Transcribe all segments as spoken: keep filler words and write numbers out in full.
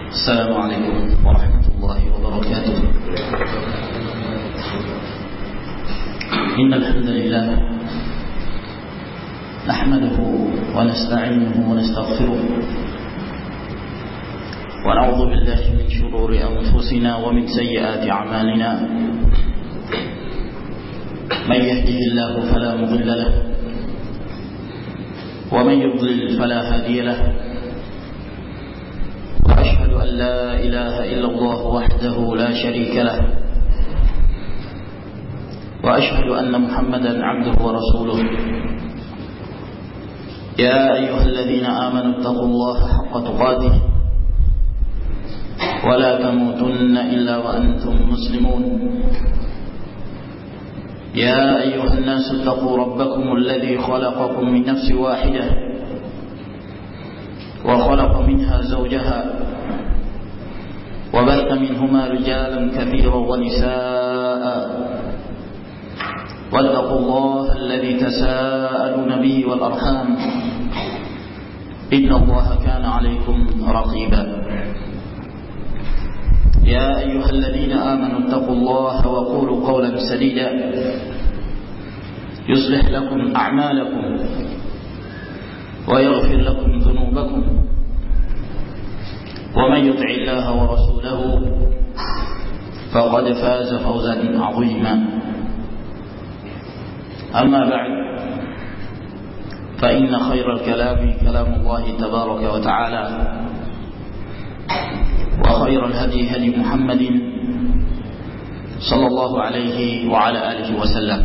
السلام عليكم ورحمة الله وبركاته. إن الحمد لله نحمده ونستعينه ونستغفره ونعوذ بالله من شرور أنفسنا ومن سيئات أعمالنا. من يهده الله فلا مضل له ومن يضلل فلا هادي له. وأشهد أن لا إله إلا الله وحده لا شريك له. وأشهد أن محمدا عبده ورسوله. يا أيها الذين آمنوا اتقوا الله حق تقاته ولا تموتن إلا وأنتم مسلمون. يا أيها الناس اتقوا ربكم الذي خلقكم من نفس واحدة وخلق منها زوجها وبث منهما رجالا كثيرا ونساء واتقوا الله الذي تساءلون به والأرحام إن الله كان عليكم رقيبا. يا أيها الذين آمنوا اتقوا الله وقولوا قولا سديدا يصلح لكم أعمالكم ويغفر لكم ذنوبكم ومن يطع الله ورسوله فقد فاز فوزا عظيما. أما بعد فإن خير الكلام كلام الله تبارك وتعالى وخير الهدي هدي محمد صلى الله عليه وعلى آله وسلم.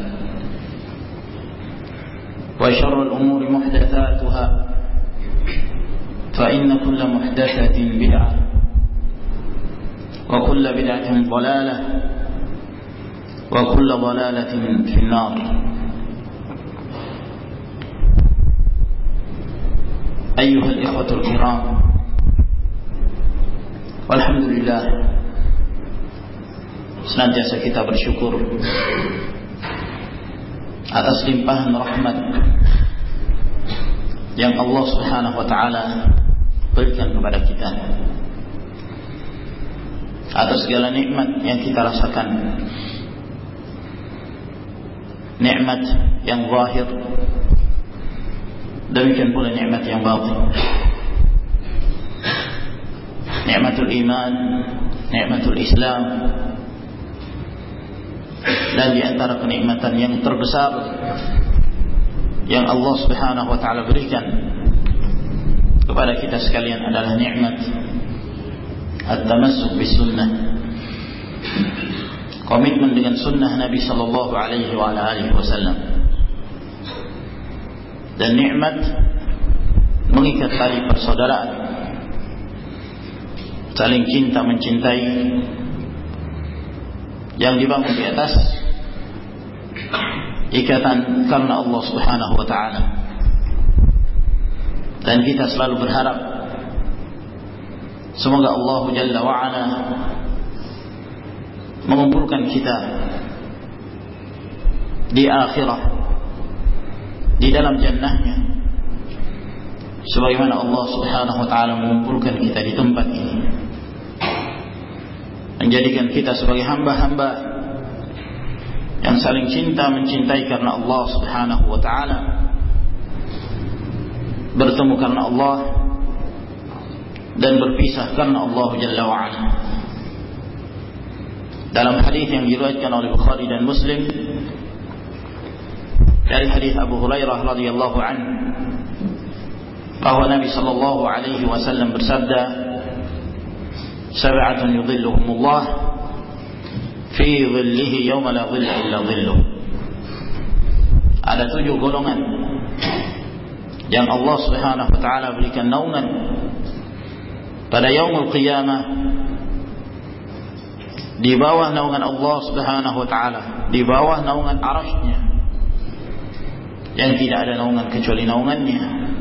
وشر الأمور محدثاتها فإن كل محدثة بدعة وكل بدعة ضلالة وكل ضلالة في النار. أيها الإخوة الكرام، alhamdulillah, senantiasa kita bersyukur atas limpahan rahmat yang Allah Subhanahu wa taala berikan kepada kita, atas segala nikmat yang kita rasakan, nikmat yang zahir, demikian pula nikmat yang batin. Nikmatul iman, nikmatul Islam, dan di antara kenikmatan yang terbesar yang Allah Subhanahu wa taala berikan kepada kita sekalian adalah nikmat at-tamassuk bis sunnah, komitmen dengan sunnah Nabi sallallahu alaihi wa alihi wasallam, dan nikmat mengikat tali persaudaraan, saling cinta mencintai yang dibangun di atas ikatan karena Allah Subhanahu wa taala. Dan kita selalu berharap semoga Allah Jalla wa Ala mengumpulkan kita di akhirat di dalam jannahnya, sebagaimana Allah Subhanahu wa taala mengumpulkan kita di tempat ini, menjadikan kita sebagai hamba-hamba yang saling cinta mencintai karena Allah Subhanahu wa taala, bertemu karena Allah dan berpisah karena Allah Jalla wa Ala. Dalam hadis yang diriwayatkan oleh Bukhari dan Muslim dari hadis Abu Hurairah radhiyallahu anhu, bahwa Nabi sallallahu alaihi wasallam bersabda, sab'atun yudhilluhumullah fi dhillihi yawma la dhilla illa dhilluh. Ada tujuh golongan yang Allah Subhanahu wa taala berikan naungan pada yaumul qiyamah, di bawah naungan Allah Subhanahu wa taala, di bawah naungan arasy-Nya, yang tidak ada naungan kecuali naungannya.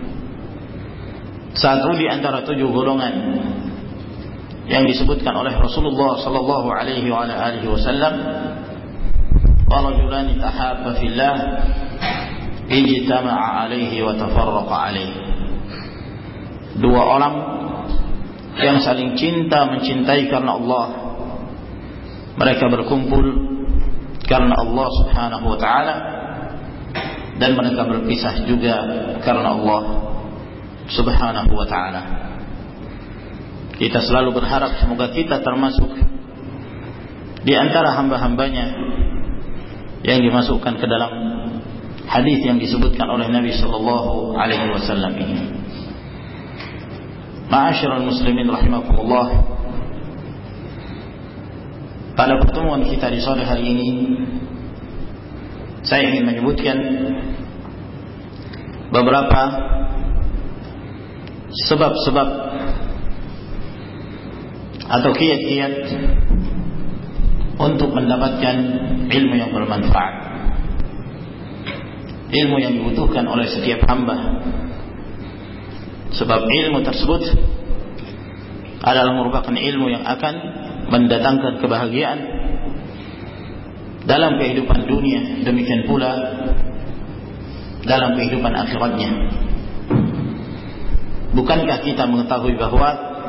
Satu di antara tujuh golongan yang disebutkan oleh Rasulullah sallallahu alaihi wa alihi wasallam, wa rajulani tahabba fillah ijtama'a alaihi wa tafarraqa alaihi. Dua orang yang saling cinta mencintai karena Allah. Mereka berkumpul karena Allah Subhanahu wa ta'ala, dan mereka berpisah juga karena Allah Subhanahu wa ta'ala. Kita selalu berharap semoga kita termasuk di antara hamba-hambanya yang dimasukkan ke dalam hadis yang disebutkan oleh Nabi sallallahu alaihi wasallam ini. Ma'asyiral muslimin rahimakumullah, pada pertemuan kita di sore hari ini saya ingin menyebutkan beberapa sebab-sebab atau kiat-kiat untuk mendapatkan ilmu yang bermanfaat, ilmu yang dibutuhkan oleh setiap hamba. Sebab ilmu tersebut adalah merupakan ilmu yang akan mendatangkan kebahagiaan dalam kehidupan dunia, demikian pula dalam kehidupan akhiratnya. Bukankah kita mengetahui bahwa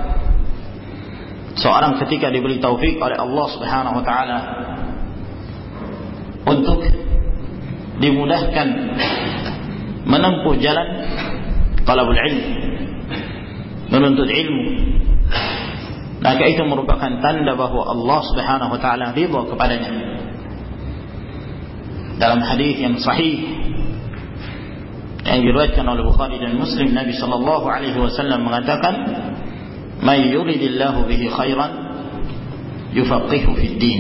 seorang ketika diberi taufik oleh Allah Subhanahu wa ta'ala untuk dimudahkan menempuh jalan talabul ilm, menuntut ilmu, maka itu merupakan tanda bahwa Allah Subhanahu wa ta'ala ridha kepadanya. Dalam hadis yang sahih yang diriwayatkan oleh Bukhari dan Muslim, Nabi sallallahu alaihi wasallam mengatakan, "May yuridillahu bihi khairan yufaqihu fid din."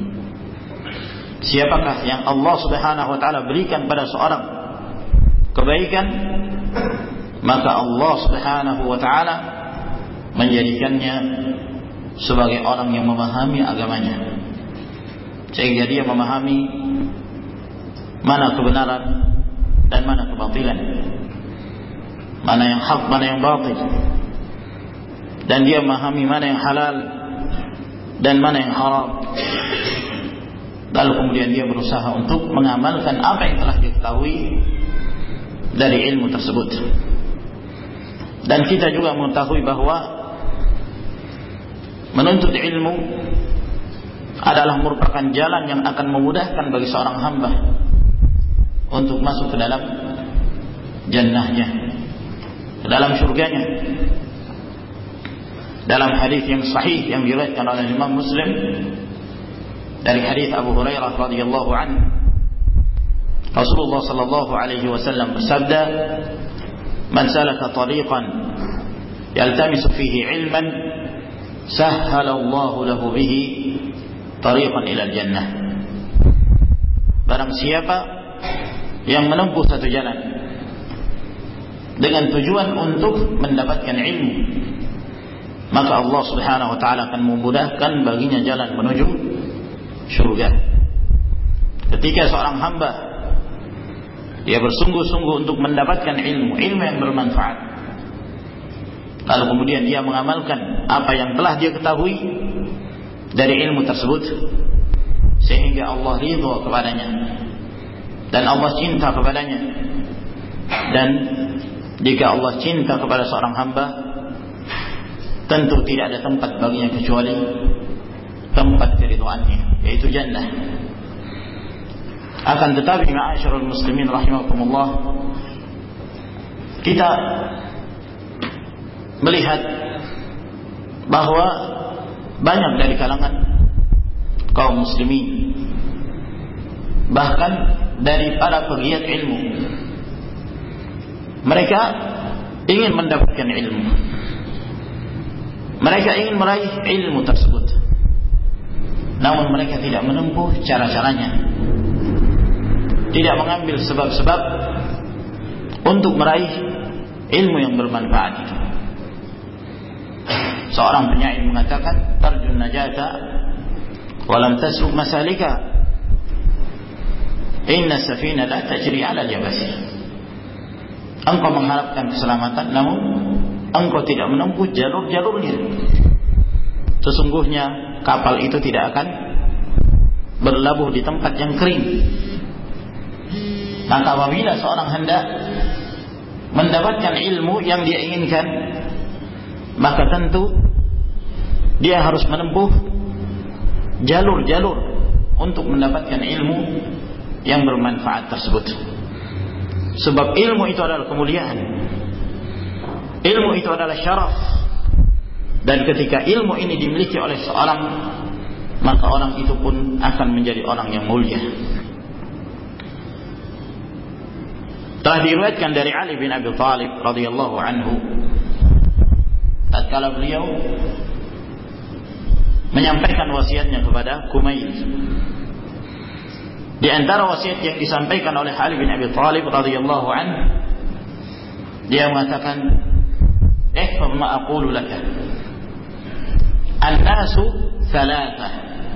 Siapakah yang Allah Subhanahu wa ta'ala berikan pada seorang kebaikan, maka Allah Subhanahu wa ta'ala menjadikannya sebagai orang yang memahami agamanya, sehingga dia memahami mana kebenaran dan mana kebatilan, mana yang hak, mana yang batil, dan dia memahami mana yang halal dan mana yang haram. Lalu kemudian dia berusaha untuk mengamalkan apa yang telah diketahui dari ilmu tersebut. Dan kita juga mengetahui bahwa menuntut ilmu adalah merupakan jalan yang akan memudahkan bagi seorang hamba untuk masuk ke dalam jannahnya, ke dalam surganya. Dalam hadis yang sahih yang diriwayatkan oleh Imam Muslim dari hadis Abu Hurairah radhiyallahu anhu, Rasulullah sallallahu alaihi wasallam bersabda, "Man salaka tariqan yaltamisu fihi ilman, sahhala Allahu lahu bihi tariqan ila al-jannah." Barang siapa yang menempuh satu jalan dengan tujuan untuk mendapatkan ilmu, maka Allah Subhanahu wa ta'ala akan memudahkan baginya jalan menuju surga. Ketika seorang hamba dia bersungguh-sungguh untuk mendapatkan ilmu, ilmu yang bermanfaat, lalu kemudian dia mengamalkan apa yang telah dia ketahui dari ilmu tersebut, sehingga Allah ridha kepadanya dan Allah cinta kepadanya. Dan jika Allah cinta kepada seorang hamba, tentu tidak ada tempat baginya kecuali tempat keridhaannya, yaitu jannah. Akan tetapi ma'asyiral muslimin rahimakumullah, kita melihat bahwa banyak dari kalangan kaum muslimin, bahkan dari para pegiat ilmu, mereka ingin mendapatkan ilmu, mereka ingin meraih ilmu tersebut, namun mereka tidak menempuh cara-caranya, tidak mengambil sebab-sebab untuk meraih ilmu yang bermanfaat itu. Seorang penyair mengatakan, "Tarjun najata walam tasluk masalika, inna safina la tajri 'ala al-yabasi." Engkau mengharapkan keselamatan, namun engkau tidak menempuh jalur-jalurnya. Sesungguhnya kapal itu tidak akan berlabuh di tempat yang kering. Maka apabila seorang hendak mendapatkan ilmu yang dia inginkan, maka tentu dia harus menempuh jalur-jalur untuk mendapatkan ilmu yang bermanfaat tersebut. Sebab ilmu itu adalah kemuliaan, ilmu itu adalah syaraf, dan ketika ilmu ini dimiliki oleh seorang, maka orang itu pun akan menjadi orang yang mulia. Telah diriwayatkan dari Ali bin Abi Thalib radhiyallahu anhu, tatkala beliau menyampaikan wasiatnya kepada Kumail, di antara wasiat yang disampaikan oleh Ali bin Abi Thalib radhiyallahu anhu, dia mengatakan, "Ihfaz ma aqulu laka. An-nasu thalatha.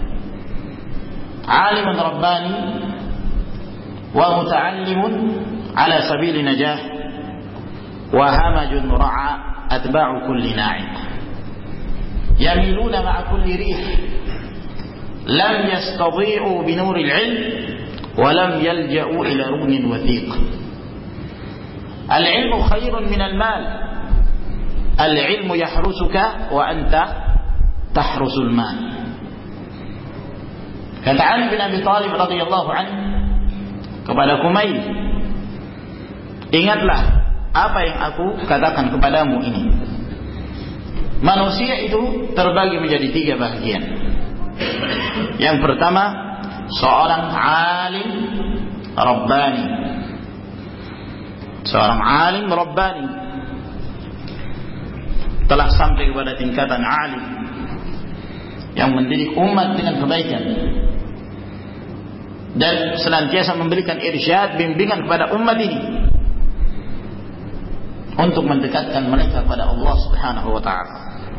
'Alimun rabbani wa muta'allimun 'ala sabili najah wa hamajun ra'a atba'u kulli na'iq. Yamiluna ma'a kulli rih. Lam yastadhi'u bi nuril 'ilm wa lam yalja'u ila ruknin wathiq. Al-'ilmu khairun min al-mal. Al-'ilmu yahrusuka wa anta tahrusul mal." Kata Ali bin Abi Thalib radhiyallahu anhu kepada Kumail, "Ingatlah apa yang aku katakan kepadamu ini. Manusia itu terbagi menjadi tiga bagian. Yang pertama, seorang alim rabbani. Seorang alim rabbani telah sampai kepada tingkatan alim yang mendidik umat dengan kebaikan dan senantiasa memberikan irsyad, bimbingan kepada umat ini untuk mendekatkan mereka kepada Allah Subhanahu wa taala.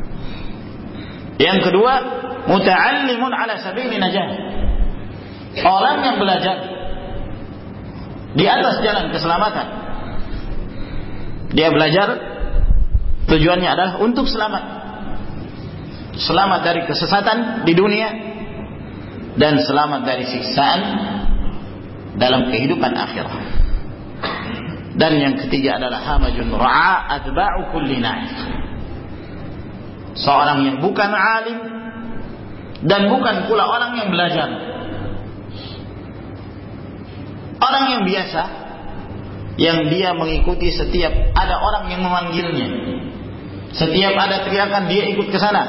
Yang kedua, muta'allimun 'ala sabili najah. Orang yang belajar di atas jalan keselamatan. Dia belajar tujuannya adalah untuk selamat. Selamat dari kesesatan di dunia dan selamat dari siksaan dalam kehidupan akhirat. Dan yang ketiga adalah hamajun ra'a atba'u kulli na'iq. Seorang yang bukan alim dan bukan pula orang yang belajar. Orang yang biasa, yang dia mengikuti setiap ada orang yang memanggilnya, setiap ada teriakan dia ikut ke sana,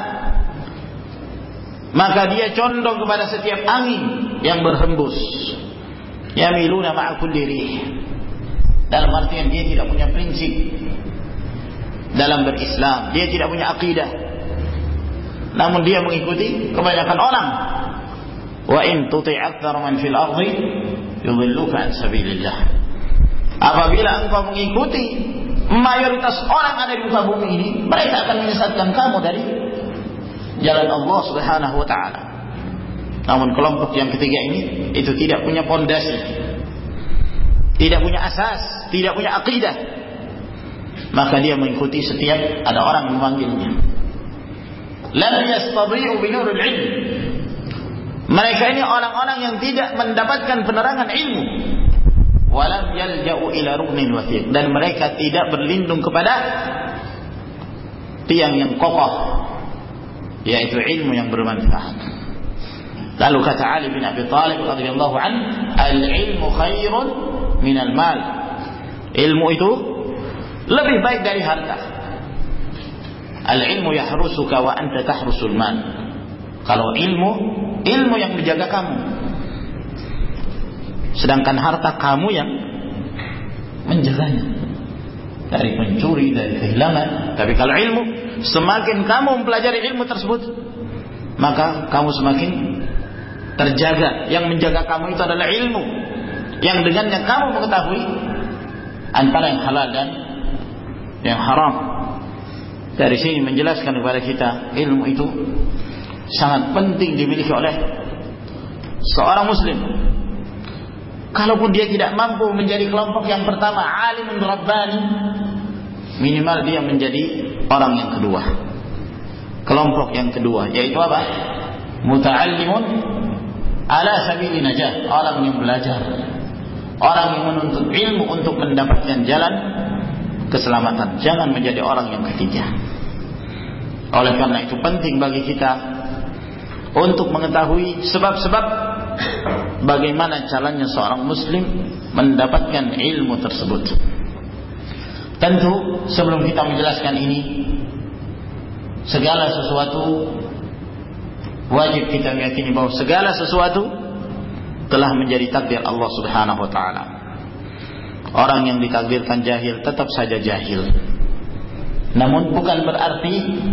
maka dia condong kepada setiap angin yang berhembus. Yamiluna ma'a kulli rih. Dalam artian dia tidak punya prinsip dalam berislam, dia tidak punya akidah, namun dia mengikuti kebanyakan orang. Wa in tuti' aktsara man fil ardi yudhilluka an sabilillah. Apabila engkau mengikuti mayoritas orang ada di muka bumi ini, mereka akan menyesatkan kamu dari jalan Allah Subhanahu wa taala. Namun kelompok yang ketiga ini itu tidak punya pondasi, tidak punya asas, tidak punya akidah, maka dia mengikuti setiap ada orang memanggilnya. Lam yastadhi'u bi nuril 'ilm. Mereka ini orang-orang yang tidak mendapatkan penerangan ilmu. Walam yalja'u ila ruknin wathiq. Dan mereka tidak berlindung kepada tiang yang kokoh, yaitu ilmu yang bermanfaat. Lalu kata Ali bin Abi Thalib radhiyallahu anhu, "Al-ilmu khairun minal mal." Ilmu itu lebih baik dari harta. Al-ilmu yahrusuka wa anta tahrusul mal. Kalau ilmu, ilmu yang menjaga kamu, sedangkan harta kamu yang menjaganya dari pencuri, dari kehilangan. Tapi kalau ilmu, semakin kamu mempelajari ilmu tersebut, maka kamu semakin terjaga. Yang menjaga kamu itu adalah ilmu, yang dengannya kamu mengetahui antara yang halal dan yang haram. Dari sini menjelaskan kepada kita, ilmu itu sangat penting dimiliki oleh seorang muslim. Kalaupun dia tidak mampu menjadi kelompok yang pertama, alimun rabbani, minimal dia menjadi orang yang kedua. Kelompok yang kedua yaitu apa? Muta'allimun ala sabili najah, orang yang belajar, orang yang menuntut ilmu untuk mendapatkan jalan keselamatan. Jangan menjadi orang yang ketiga, Oleh karena itu penting bagi kita untuk mengetahui sebab-sebab bagaimana caranya seorang muslim mendapatkan ilmu tersebut. Tentu sebelum kita menjelaskan ini, segala sesuatu wajib kita meyakini bahwa segala sesuatu telah menjadi takdir Allah Subhanahu wa taala. Orang yang ditakdirkan jahil tetap saja jahil. Namun bukan berarti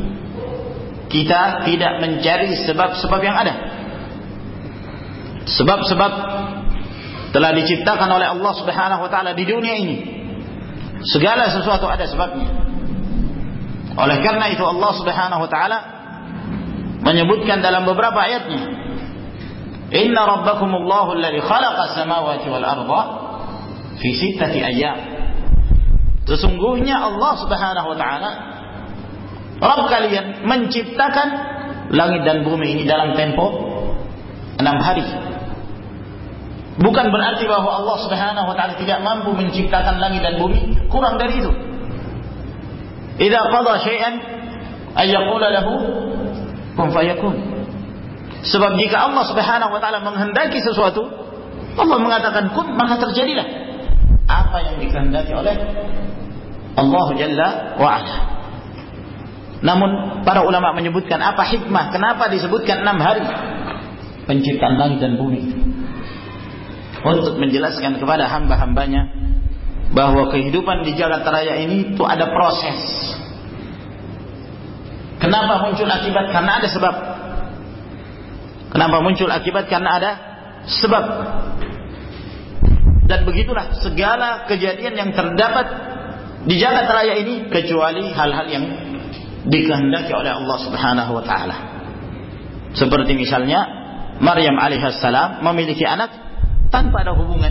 kita tidak mencari sebab-sebab yang ada. Sebab-sebab telah diciptakan oleh Allah Subhanahu wa taala di dunia ini. Segala sesuatu ada sebabnya. Oleh karena itu Allah Subhanahu wa taala menyebutkan dalam beberapa ayatnya, "Inna rabbakumullahu alladzi khalaqas samawati wal arda fi sittati ayyam." Sesungguhnya Allah Subhanahu wa taala Rabb kalian menciptakan langit dan bumi ini dalam tempo enam hari. Bukan berarti bahwa Allah Subhanahu wa taala tidak mampu menciptakan langit dan bumi, kurang dari itu. Idza qada syai'an ay yaqula lahu kun fayakun. Sebab jika Allah Subhanahu wa taala menghendaki sesuatu, Allah mengatakan kun, maka terjadilah apa yang dikehendaki oleh Allah Jalla wa Ala. Namun para ulama menyebutkan apa hikmah, kenapa disebutkan enam hari penciptaan langit dan bumi, untuk menjelaskan kepada hamba-hambanya bahwa kehidupan di jagat raya ini itu ada proses. Kenapa muncul akibat? Karena ada sebab. Kenapa muncul akibat? Karena ada sebab. Dan begitulah segala kejadian yang terdapat di jagat raya ini, kecuali hal-hal yang dikehendaki oleh Allah Subhanahu wa taala. Seperti misalnya Maryam alaihissalam memiliki anak tanpa ada hubungan.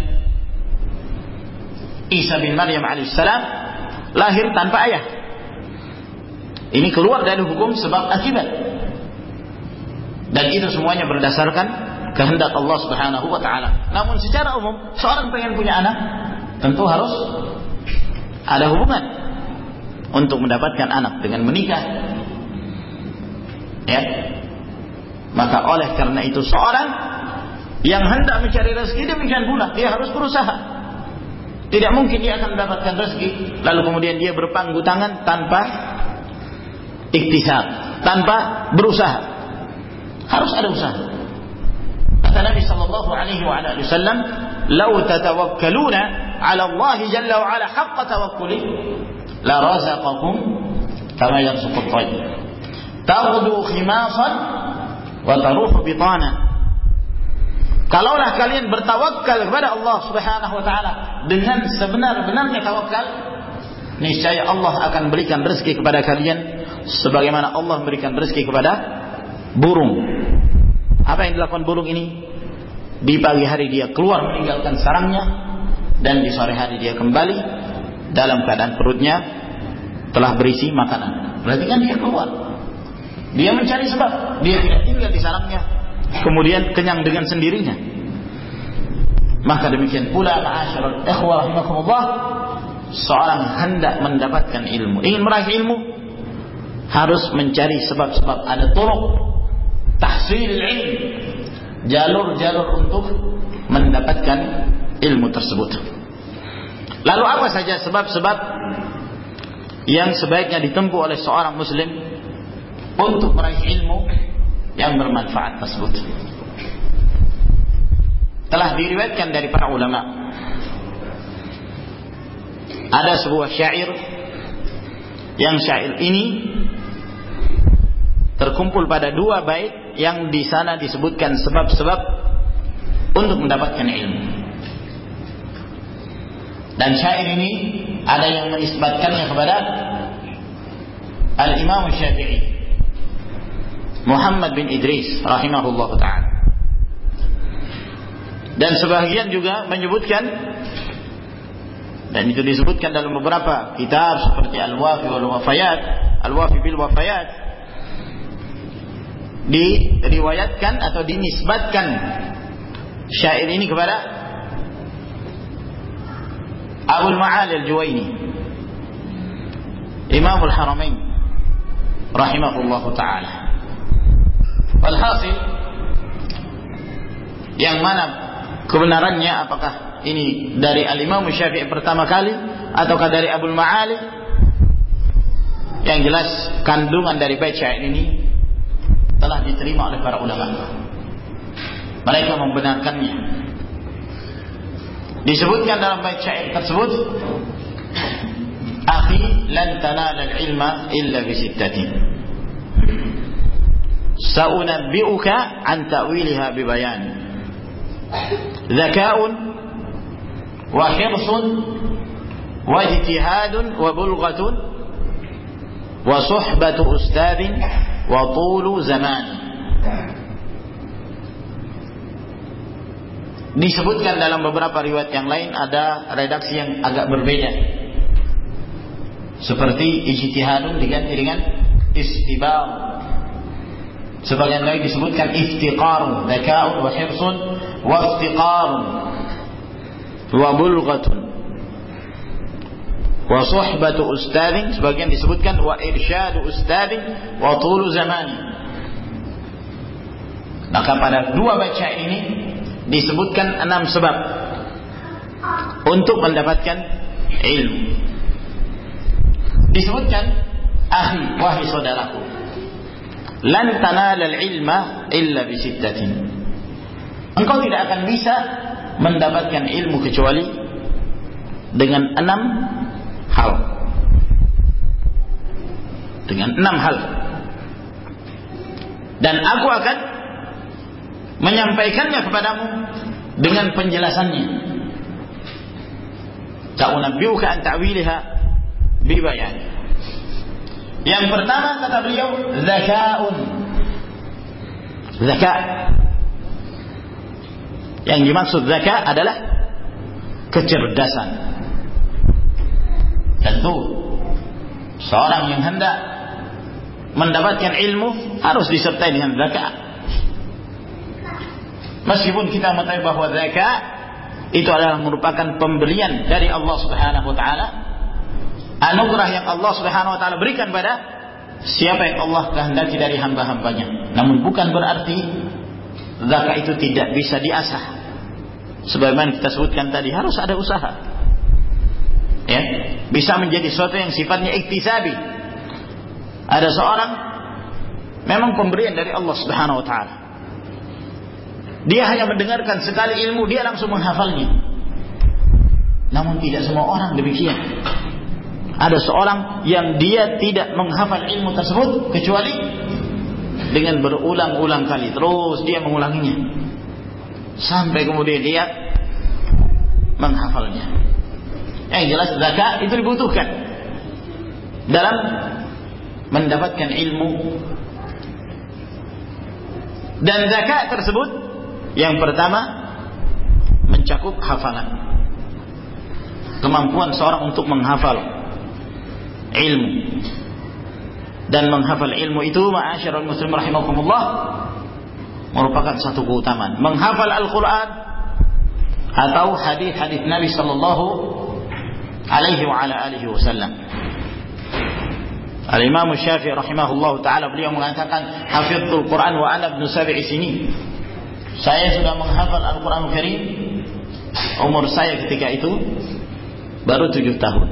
Isa bin Maryam alaihissalam lahir tanpa ayah. Ini keluar dari hukum sebab akibat. Dan itu semuanya berdasarkan kehendak Allah Subhanahu wa taala. Namun secara umum, seorang pengen punya anak, tentu harus ada hubungan untuk mendapatkan anak dengan menikah. Ya. Maka oleh karena itu seorang yang hendak mencari rezeki, demikian pula dia harus berusaha. Tidak mungkin dia akan mendapatkan rezeki lalu kemudian dia berpangku tangan tanpa iktisab, tanpa berusaha. Harus ada usaha. Kata Nabi sallallahu alaihi wasallam, "Lau tatawakkaluna 'ala Allah jalla wa 'ala haqqa tawakkuli, la razaqakum kama yarzuqu at-tayr. Taghdu khimasan wa taruhu bitana." Kalaulah kalian bertawakal kepada Allah Subhanahu wa taala dengan sebenar-benarnya tawakal, niscaya Allah akan berikan rezeki kepada kalian sebagaimana Allah memberikan rezeki kepada burung. Apa yang dilakukan burung ini? Di pagi hari dia keluar meninggalkan sarangnya, dan di sore hari dia kembali dalam keadaan perutnya telah berisi makanan. Berarti kan dia keluar, dia mencari sebab, dia tidak tinggal di sarangnya kemudian kenyang dengan sendirinya. Maka demikian pula ma'asyiral ikhwah rahimakumullah, seorang hendak mendapatkan ilmu, ingin meraih ilmu, harus mencari sebab-sebab. Ada turuq tahsilil ilm, jalur-jalur untuk mendapatkan ilmu tersebut. Lalu apa saja sebab-sebab yang sebaiknya ditempuh oleh seorang muslim untuk meraih ilmu yang bermanfaat tersebut? Telah diriwayatkan dari para ulama, ada sebuah syair, yang syair ini terkumpul pada dua bait yang di sana disebutkan sebab-sebab untuk mendapatkan ilmu. Dan syair ini ada yang menisbatkannya kepada Al-Imam Syafi'i, Muhammad bin Idris rahimahullah ta'ala. Dan sebagian juga menyebutkan, dan itu disebutkan dalam beberapa kitab seperti Al-Wafi wal Wafayat, Al-Wafi bil Wafayat, diriwayatkan atau dinisbatkan syair ini kepada Abul Ma'ali Al-Juwaini, Imamul Haramain, rahimahullahu taala. Walhasil, yang mana kebenarannya, apakah ini dari Al-Imam Syafi'i pertama kali ataukah dari Abul Ma'ali? Yang jelas kandungan dari bait syair ini telah diterima oleh para ulama. Mereka membenarkannya. Disebutkan dalam bait syair tersebut, "Akhi, lan tanala al-ilma illa bi sittatin. Sa'unabbi'uka an ta'wiliha bi bayan. Dzaka'un wa hirsun wa ijtihadun wa bulghatun wa suhbatu ustadin wa tulu zaman." Disebutkan dalam beberapa riwayat yang lain ada redaksi yang agak berbeda. Seperti ijtihadun diganti dengan istibar. Sebagian lain disebutkan iftiqarun, dzaka'un wa hirsun wa iftiqarun wa bulghatun wa suhbatu ustadin. Sebagian disebutkan wa irsyadu ustadin wa tulu zamani. Maka pada dua bait syair ini disebutkan enam sebab untuk mendapatkan ilmu. Disebutkan, "Akhi, wahai saudaraku, lan tanalal ilma illa bi sittatin." Engkau tidak akan bisa mendapatkan ilmu kecuali dengan enam hal. Dengan enam hal. Dan aku akan menyampaikannya kepadamu dengan penjelasannya. Sa'unabbi'uka an ta'wiliha bi bayan. Yang pertama kata beliau, zaka'un. Zaka'. Yang dimaksud zaka' adalah kecerdasan. Tentu seorang yang hendak mendapatkan ilmu harus disertai dengan zaka'. Meskipun kita mengetahui bahwa zakat itu adalah merupakan pemberian dari Allah Subhanahu wa taala, anugerah yang Allah Subhanahu wa taala berikan pada siapa yang Allah kehendaki dari hamba-hambanya. Namun bukan berarti zakat itu tidak bisa diasah. Sebagaimana kita sebutkan tadi, harus ada usaha. Ya, bisa menjadi sesuatu yang sifatnya iktisabi. Ada seorang memang pemberian dari Allah Subhanahu wa taala. Dia hanya mendengarkan sekali ilmu, dia langsung menghafalnya. Namun tidak semua orang demikian. Ada seorang yang dia tidak menghafal ilmu tersebut kecuali dengan berulang-ulang kali. Terus dia mengulanginya sampai kemudian dia menghafalnya. Yang jelas zakat itu dibutuhkan dalam mendapatkan ilmu. Dan zakat tersebut yang pertama mencakup hafalan. Kemampuan seorang untuk menghafal ilmu. Dan menghafal ilmu itu, ma'asyiral muslimin rahimakumullah, merupakan satu keutamaan. Menghafal Al-Quran atau hadis-hadis Nabi sallallahu alaihi wa ala alihi wasallam. Al-Imam Syafi'i rahimahullah ta'ala, beliau mengatakan, hafidhul Quran wa ana ibnu sab'i sinin. Saya sudah menghafal Al-Quran Karim, umur saya ketika itu baru tujuh tahun.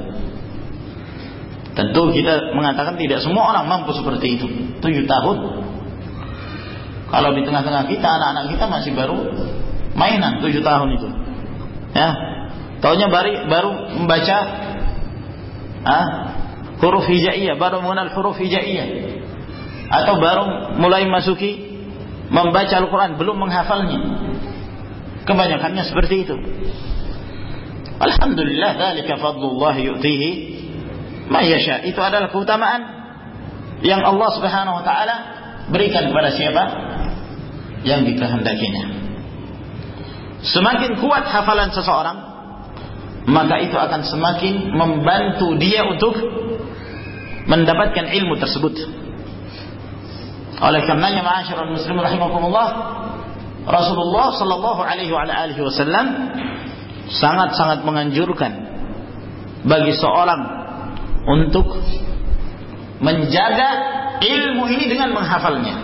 Tentu kita mengatakan tidak semua orang mampu seperti itu. Tujuh tahun. Kalau di tengah-tengah kita, anak-anak kita masih baru mainan tujuh tahun itu. Ya, taunya baru, baru membaca ah, huruf hijaiyah, baru mengenal huruf hijaiyah, atau baru mulai masuki membaca Al-Quran, belum menghafalnya. Kebanyakannya seperti itu. Alhamdulillah, dzalika fadlullah yu'tihi ma yasha. Itu adalah keutamaan yang Allah Subhanahu wa taala berikan kepada siapa yang dikehendakinya. Semakin kuat hafalan seseorang, maka itu akan semakin membantu dia untuk mendapatkan ilmu tersebut. Oleh karenanya, ma'asyiral muslimin rahimakumullah, Rasulullah sallallahu alaihi wa alihi wasallam sangat-sangat menganjurkan bagi seorang untuk menjaga ilmu ini dengan menghafalnya.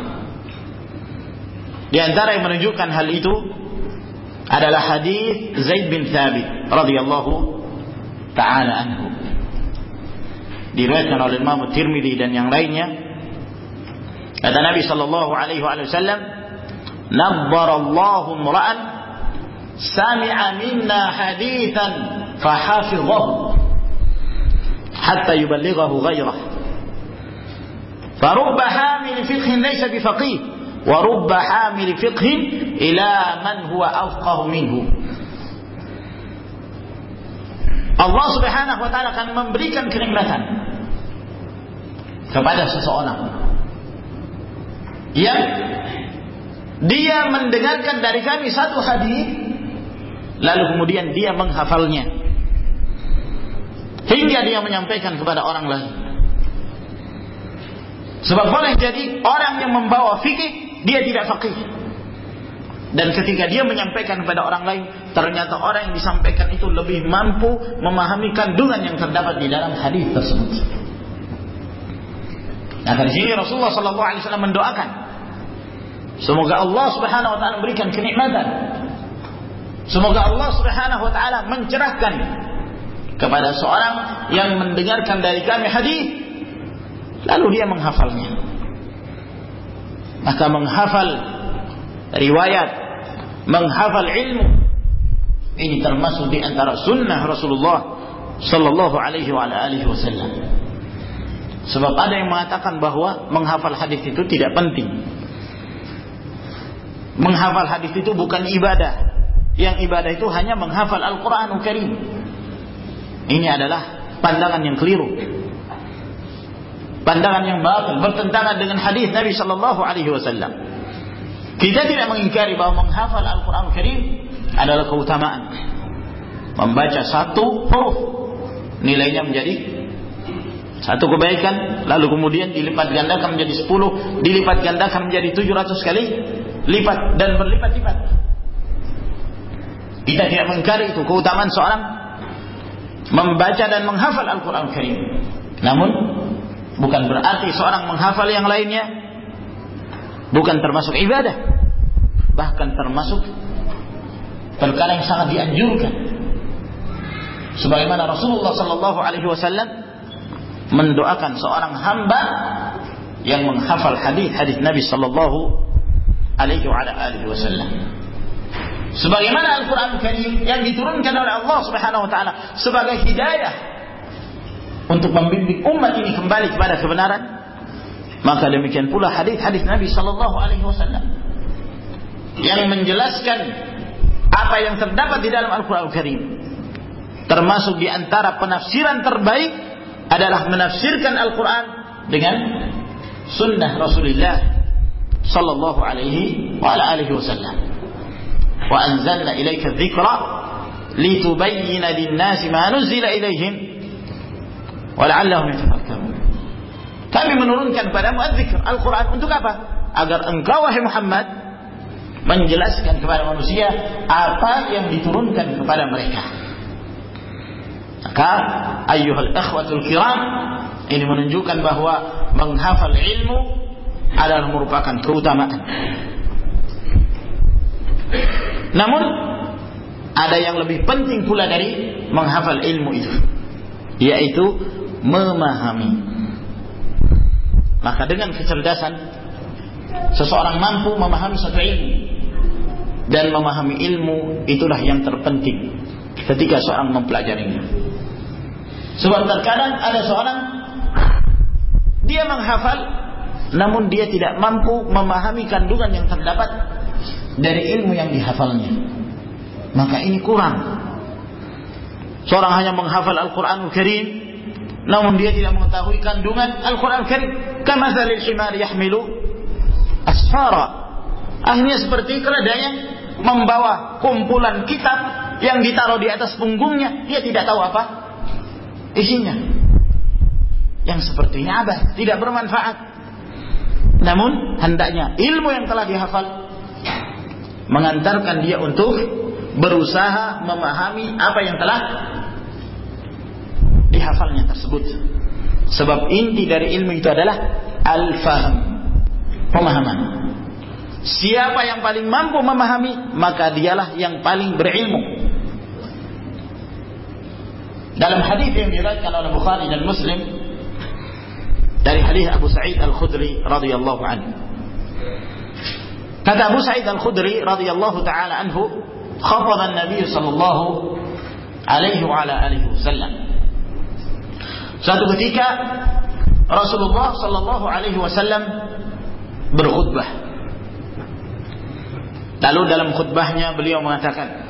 Di antara yang menunjukkan hal itu adalah hadis Zaid bin Thabit radhiyallahu taala anhu. Diriwayatkan oleh Imam Tirmidzi dan yang lainnya. Kata Nabi sallallahu alaihi wasallam, "Nabbarallahu imra'an sami'a minna haditsan fahafidhahu hatta yuballighahu ghayrah. Farubba hamil fiqhin laysa bifaqih wa rubba hamil fiqhin ila man huwa afqahu minhu." Allah Subhanahu wa taala akan memberikan kenikmatan kepada seseorang yang dia mendengarkan dari kami satu hadis, lalu kemudian dia menghafalnya hingga dia menyampaikan kepada orang lain. Sebab boleh jadi orang yang membawa fikih dia tidak faqih, dan ketika dia menyampaikan kepada orang lain, ternyata orang yang disampaikan itu lebih mampu memahami kandungan yang terdapat di dalam hadis tersebut. Nah, dari sini Rasulullah sallallahu alaihi wasallam mendoakan, semoga Allah Subhanahu wa taala memberikan kenikmatan, semoga Allah Subhanahu wa taala mencerahkan kepada seorang yang mendengarkan dari kami hadis, lalu dia menghafalnya. Maka menghafal riwayat, menghafal ilmu, ini termasuk di antara sunnah Rasulullah sallallahu alaihi wa alihi wasallam. Sebab ada yang mengatakan bahwa menghafal hadis itu tidak penting. Menghafal hadis itu bukan ibadah. Yang ibadah itu hanya menghafal Al-Qur'anul Karim. Ini adalah pandangan yang keliru, pandangan yang batil, bertentangan dengan hadis Nabi sallallahu alaihi wasallam. Kita tidak mengingkari bahwa menghafal Al-Qur'anul Karim adalah keutamaan. Membaca satu huruf nilainya menjadi satu kebaikan, lalu kemudian dilipat gandakan menjadi sepuluh, dilipat gandakan menjadi tujuh ratus kali lipat dan berlipat-lipat. Kita tidak mengingkari itu keutamaan seorang membaca dan menghafal Al-Qur'an Karim. Namun bukan berarti seorang menghafal yang lainnya bukan termasuk ibadah, bahkan termasuk perkara yang sangat dianjurkan. Sebagaimana Rasulullah sallallahu alaihi wasallam mendoakan seorang hamba yang menghafal hadis-hadis Nabi sallallahu alaihi wasallam. Sebagaimana Al-Qur'an Karim yang diturunkan oleh Allah Subhanahu wa taala sebagai hidayah untuk membimbing umat ini kembali kepada kebenaran, maka demikian pula hadis-hadis Nabi sallallahu alaihi wasallam yang menjelaskan apa yang terdapat di dalam Al-Qur'an Karim. Termasuk di antara penafsiran terbaik adalah menafsirkan Al-Quran dengan sunnah Rasulullah sallallahu alaihi wa alihi wasallam. Wa anzalna ilaika dzikra litubayyana lin-nasi ma nuzila ilaihim wa la'allahum yatafakkarun. Kami menurunkan padamu az-dzikr, Al-Quran, untuk apa? Agar engkau wahai Muhammad menjelaskan kepada manusia apa yang diturunkan kepada mereka. Maka ayyuhal ikhwatul kiram, ini menunjukkan bahwa menghafal ilmu adalah merupakan keutamaan. Namun ada yang lebih penting pula dari menghafal ilmu itu, yaitu memahami. Maka dengan kecerdasan seseorang mampu memahami satu ilmu, dan memahami ilmu itulah yang terpenting ketika seorang mempelajarinya. Sebab terkadang ada seorang dia menghafal, namun dia tidak mampu memahami kandungan yang terdapat dari ilmu yang dihafalnya. Maka ini kurang. Seorang hanya menghafal Al-Quranul Karim, namun dia tidak mengetahui kandungan Al-Quranul Karim. Kamathalil himar yahmilu asfara. Akhirnya seperti keledai yang membawa kumpulan kitab yang ditaruh di atas punggungnya, dia tidak tahu apa isinya. Yang sepertinya abah, tidak bermanfaat. Namun hendaknya ilmu yang telah dihafal mengantarkan dia untuk berusaha memahami apa yang telah dihafalnya tersebut. Sebab inti dari ilmu itu adalah al-fahm, pemahaman. Siapa yang paling mampu memahami, maka dialah yang paling berilmu. Dalam hadis yang diriwayatkan oleh Bukhari dan Muslim dari hadis Abu Sa'id Al-Khudri radhiyallahu anhu. Kata Abu Sa'id Al-Khudri radhiyallahu taala anhu, khafadha an-nabiy sallallahu alaihi wa ala alihi wasallam. Suatu ketika Rasulullah sallallahu alaihi wasallam berkhutbah. Lalu dalam khutbahnya beliau mengatakan,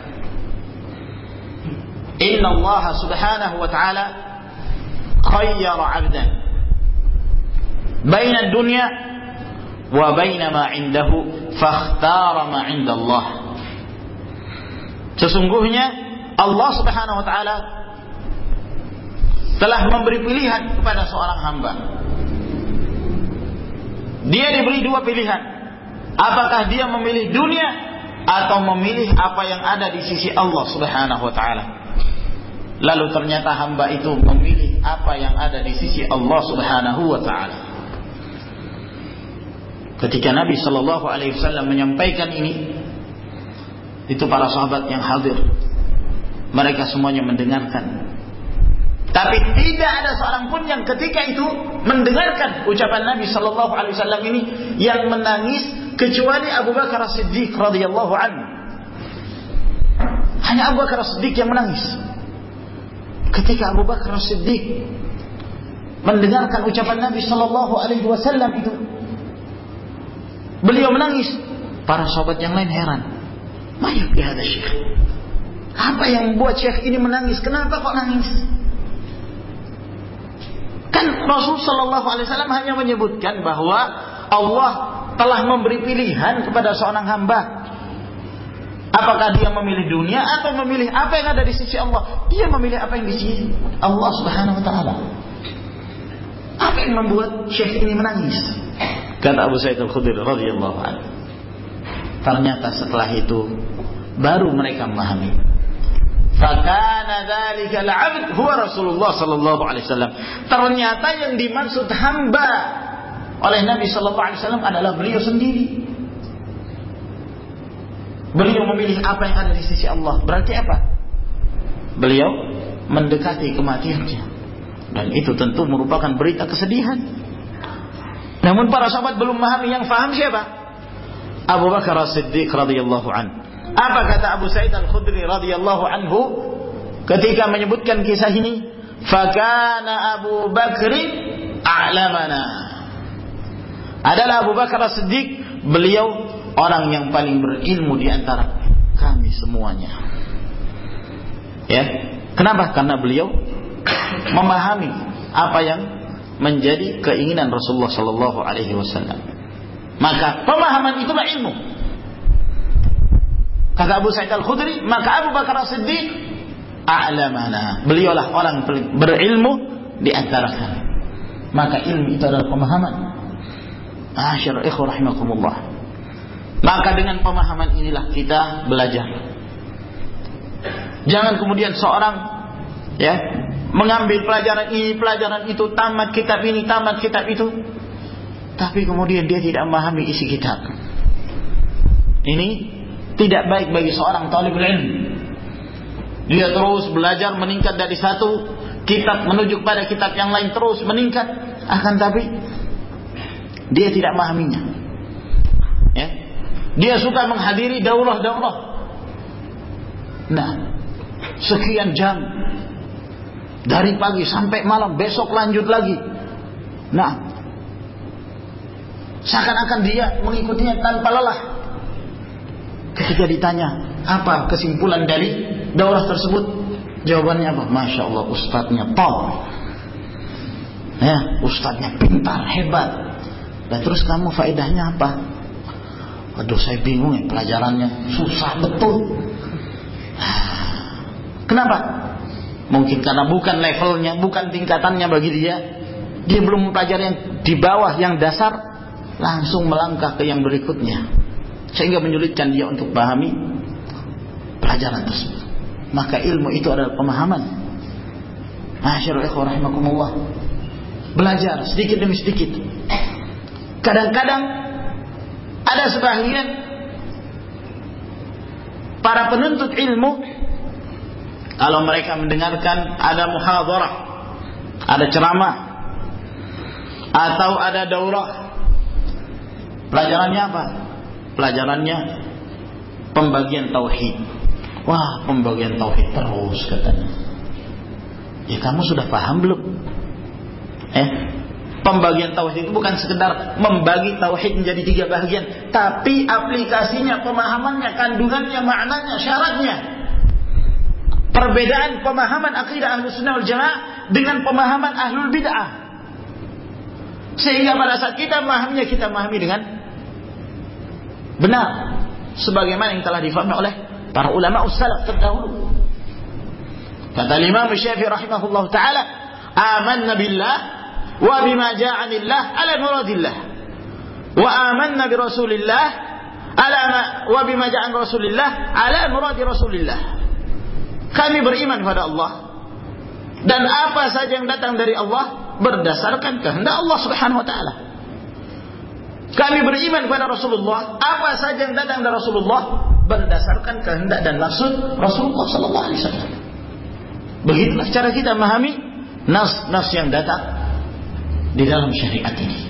Inna Allah subhanahu wa ta'ala khayyara 'abdan baina ad-dunya wa baina ma 'indahu fakhtara ma 'inda Allah. Sesungguhnya Allah subhanahu wa ta'ala telah memberi pilihan kepada seorang hamba. Dia diberi dua pilihan. Apakah dia memilih dunia atau memilih apa yang ada di sisi Allah subhanahu wa ta'ala. Lalu ternyata hamba itu memilih apa yang ada di sisi Allah subhanahu wa ta'ala. Ketika Nabi sallallahu alaihi wasallam menyampaikan ini, itu para sahabat yang hadir, mereka semuanya mendengarkan. Tapi tidak ada seorang pun yang ketika itu mendengarkan ucapan Nabi sallallahu alaihi wasallam ini yang menangis, kecuali Abu Bakar As-Siddiq radhiyallahu anhu. Hanya Abu Bakar As-Siddiq yang menangis. Ketika Abu Bakar As-Siddiq mendengarkan ucapan Nabi sallallahu alaihi wasallam itu, beliau menangis. Para sahabat yang lain heran. Ma yakfi hada syekh? Apa yang membuat syekh ini menangis? Kenapa kok nangis? Kan Rasul sallallahu alaihi wasallam hanya menyebutkan bahwa Allah telah memberi pilihan kepada seorang hamba. Apakah dia memilih dunia atau memilih apa yang ada di sisi Allah? Dia memilih apa yang di sisi Allah subhanahu wa ta'ala. Apa yang membuat syekh ini menangis? Kata Abu Sa'id Al-Khudri radhiyallahu anhu, ternyata setelah itu baru mereka memahami. Fakana dzalika al-'abd huwa Rasulullah sallallahu alaihi wasallam. Ternyata yang dimaksud hamba oleh Nabi sallallahu alaihi wasallam adalah beliau sendiri. Beliau memilih apa yang ada di sisi Allah. Berarti apa? Beliau mendekati kematiannya. Dan itu tentu merupakan berita kesedihan. Namun para sahabat belum memahami. Yang faham siapa? Abu Bakar As-Siddiq radhiyallahu anhu. Apa kata Abu Sa'id Al-Khudri radhiyallahu anhu ketika menyebutkan kisah ini? Fakana Abu Bakri a'lamana. Adalah Abu Bakar As-Siddiq, beliau orang yang paling berilmu di antara kami semuanya. Ya, kenapa? Karena beliau memahami apa yang menjadi keinginan Rasulullah sallallahu alaihi wasallam. Maka pemahaman itulah ilmu. Kata Abu Sa'id Al-Khudri, maka Abu Bakar As-Siddiq a'lamana. Beliaulah orang berilmu di antara kami. Maka ilmu itu adalah pemahaman. Ma'asyiral ikhwah rahimakumullah. Maka dengan pemahaman inilah kita belajar. Jangan kemudian seorang ya mengambil pelajaran ini, pelajaran itu, tamat kitab ini, tamat kitab itu, tapi kemudian dia tidak memahami isi kitab. Ini tidak baik bagi seorang talibul ilm. Dia terus belajar meningkat dari satu kitab menuju pada kitab yang lain, terus meningkat, akan tapi dia tidak memahaminya. Ya. Dia suka menghadiri daurah-daurah. Nah, sekian jam dari pagi sampai malam, besok lanjut lagi. Nah, seakan-akan dia mengikutinya tanpa lelah. Ketika ditanya apa kesimpulan dari daurah tersebut, jawabannya apa? Masya Allah, ustadznya top. Ya, ustadznya pintar, hebat. Dan terus kamu faedahnya apa? Aduh, saya bingung ya, pelajarannya susah betul. Kenapa? Mungkin karena bukan levelnya, bukan tingkatannya bagi dia. Dia belum mempelajari yang di bawah, yang dasar, langsung melangkah ke yang berikutnya, sehingga menyulitkan dia untuk pahami pelajaran tersebut. Maka ilmu itu adalah pemahaman. Ma'asyiral ikhwah rahimakumullah. Belajar sedikit demi sedikit. Kadang-kadang ada sebagian para penuntut ilmu, kalau mereka mendengarkan ada muhadharah, ada ceramah, atau ada daurah, pelajarannya apa? Pelajarannya pembagian tauhid. Wah, pembagian tauhid terus katanya. Ya kamu sudah paham belum? Eh, pembagian tauhid itu bukan sekedar membagi tauhid menjadi tiga bagian, tapi aplikasinya, pemahamannya, kandungannya, maknanya, syaratnya. Perbedaan pemahaman akidah Ahlus Sunnah wal Jamaah dengan pemahaman Ahlul Bid'ah. Sehingga pada saat kita memahaminya, kita memahami dengan benar, sebagaimana yang telah difahami oleh para ulama salaf terdahulu. Kata Imam Syafi'i rahimahullah ta'ala, amanna billah wa bima ja'anillah ala muradillah wa amanna bi rasulillah ala ma, wa bima ja'an rasulillah ala muradi rasulillah. Kami beriman kepada Allah dan apa saja yang datang dari Allah berdasarkan kehendak Allah Subhanahu wa taala. Kami beriman kepada Rasulullah, apa saja yang datang dari Rasulullah berdasarkan kehendak dan maksud Rasulullah sallallahu alaihi wasallam. Begitulah cara kita memahami nas-nas yang datang di dalam syariat ini.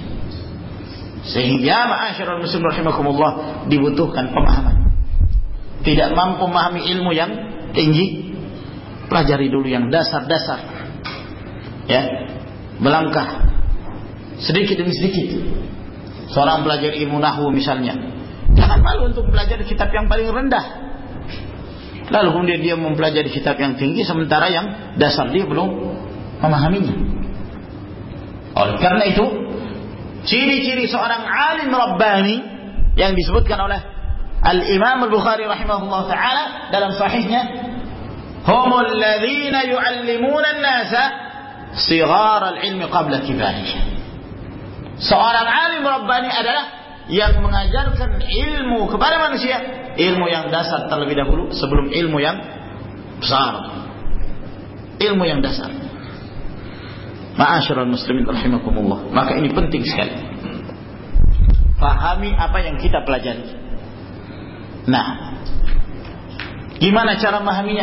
Sehingga ma'asyiral muslimin rahimakumullah, dibutuhkan pemahaman. Tidak mampu memahami ilmu yang tinggi, pelajari dulu yang dasar-dasar. Ya, melangkah sedikit demi sedikit. Seorang belajar ilmu nahwu misalnya, jangan malu untuk belajar kitab yang paling rendah. Lalu kemudian dia mempelajari kitab yang tinggi, sementara yang dasar dia belum memahaminya. Oleh karena itu, ciri-ciri seorang alim rabbani yang disebutkan oleh Al-Imam Al-Bukhari rahimahullah ta'ala dalam sahihnya, humul ladzina yu'allimuna an-nasa sighar al-ilmi qabla kibarihi. Seorang alim rabbani adalah yang mengajarkan ilmu kepada manusia, ilmu yang dasar terlebih dahulu sebelum ilmu yang besar. Ilmu yang dasar. Ma'asyiral muslimin rahimakumullah. Maka ini penting sekali. Fahami apa yang kita pelajari. Nah, gimana cara memahaminya?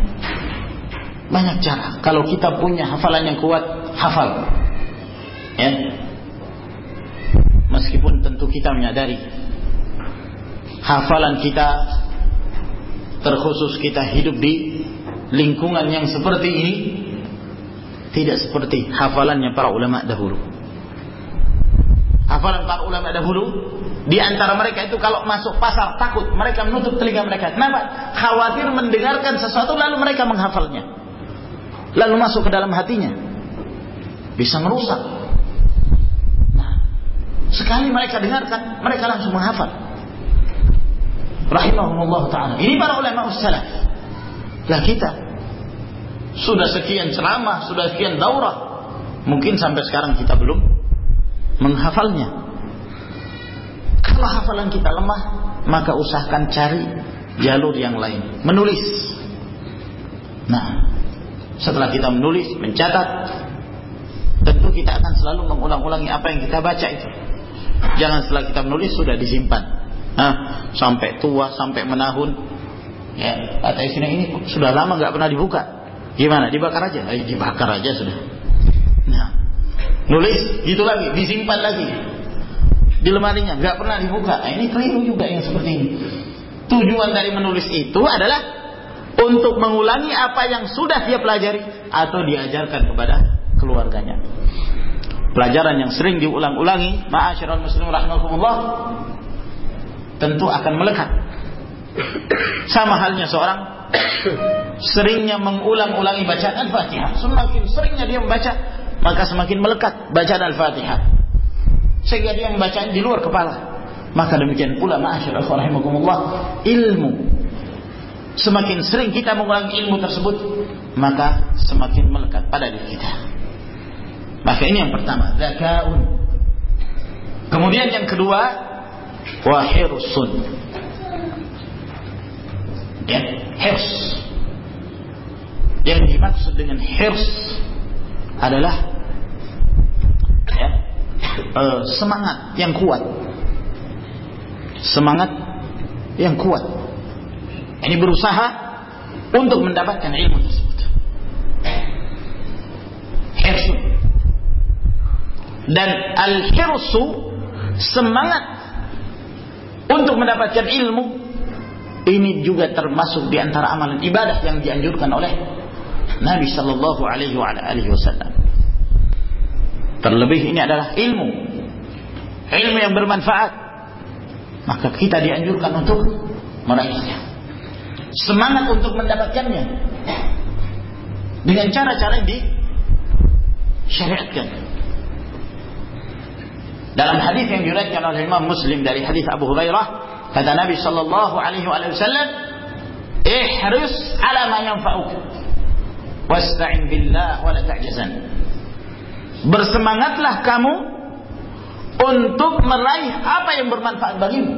Banyak cara. Kalau kita punya hafalan yang kuat, hafal. Ya. Meskipun tentu kita menyadari hafalan kita, terkhusus kita hidup di lingkungan yang seperti ini, tidak seperti hafalannya para ulama dahulu. Hafalan para ulama dahulu, di antara mereka itu kalau masuk pasar takut, mereka menutup telinga mereka. Kenapa? Khawatir mendengarkan sesuatu lalu mereka menghafalnya, lalu masuk ke dalam hatinya, bisa merusak. Sekali mereka dengarkan, mereka langsung menghafal. Rahimahumullah ta'ala. Ini para ulama ussalaf. Lah kita sudah sekian ceramah, sudah sekian daurah, mungkin sampai sekarang kita belum menghafalnya. Kalau hafalan kita lemah, maka usahakan cari jalur yang lain, menulis. Nah, setelah kita menulis, mencatat, tentu kita akan selalu mengulang-ulangi apa yang kita baca itu. Jangan setelah kita menulis sudah disimpan, nah, sampai tua, sampai menahun. Ya, kata istrinya, ini sudah lama nggak pernah dibuka. Gimana? Dibakar aja? Eh, dibakar aja sudah. Nah, nulis gitu lagi, disimpan lagi di lemarinya, nggak pernah dibuka. Nah, ini keliru juga yang seperti ini. Tujuan dari menulis itu adalah untuk mengulangi apa yang sudah dia pelajari atau diajarkan kepada keluarganya. Pelajaran yang sering diulang-ulangi, ma'asyiral muslimin rahimakumullah, tentu akan melekat. Sama halnya seorang seringnya mengulang-ulangi bacaan Al-Fatihah. Semakin seringnya dia membaca, maka semakin melekat bacaan Al-Fatihah, sehingga dia membacanya di luar kepala. Maka demikian pula ma'asyiral rahimakumullah, ilmu. Semakin sering kita mengulangi ilmu tersebut, maka semakin melekat pada diri kita. Maka ini yang pertama, zakaun. Kemudian yang kedua, wahirsun. Ya, hirs. Yang dimaksud dengan hirs adalah ya, uh, semangat yang kuat. Semangat yang kuat. Ini berusaha untuk mendapatkan ilmu tersebut. Hirsun. Dan al-hirsu, semangat untuk mendapatkan ilmu, ini juga termasuk di antara amalan ibadah yang dianjurkan oleh Nabi sallallahu alaihi wasallam. Terlebih ini adalah ilmu, ilmu yang bermanfaat, maka kita dianjurkan untuk meraihnya. Semangat untuk mendapatkannya dengan cara-cara yang disyariatkan. Dalam hadis yang diriwayatkan oleh Imam Muslim dari hadis Abu Hurairah, kata Nabi sallallahu alaihi wasallam, "Ihris ala ma yanfa'uka wasta'in billah wa la ta'jazan." Bersemangatlah kamu untuk meraih apa yang bermanfaat bagimu,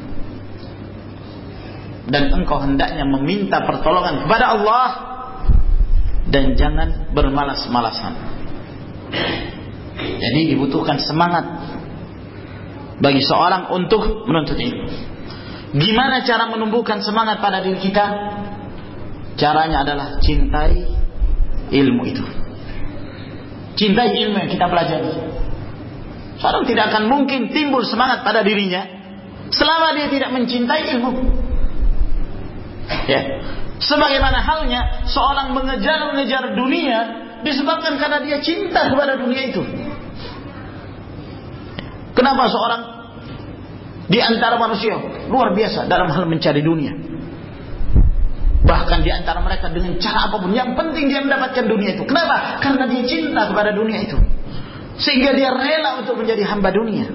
dan engkau hendaknya meminta pertolongan kepada Allah dan jangan bermalas-malasan. Jadi dibutuhkan semangat bagi seorang untuk menuntut ilmu. Gimana cara menumbuhkan semangat pada diri kita? Caranya adalah cintai ilmu itu. Cintai ilmu yang kita pelajari. Seorang tidak akan mungkin timbul semangat pada dirinya selama dia tidak mencintai ilmu. Ya. Sebagaimana halnya seorang mengejar-ngejar dunia disebabkan karena dia cinta kepada dunia itu. Kenapa seorang di antara manusia luar biasa dalam hal mencari dunia? Bahkan di antara mereka dengan cara apapun, yang penting dia mendapatkan dunia itu. Kenapa? Karena dia cinta kepada dunia itu, sehingga dia rela untuk menjadi hamba dunia.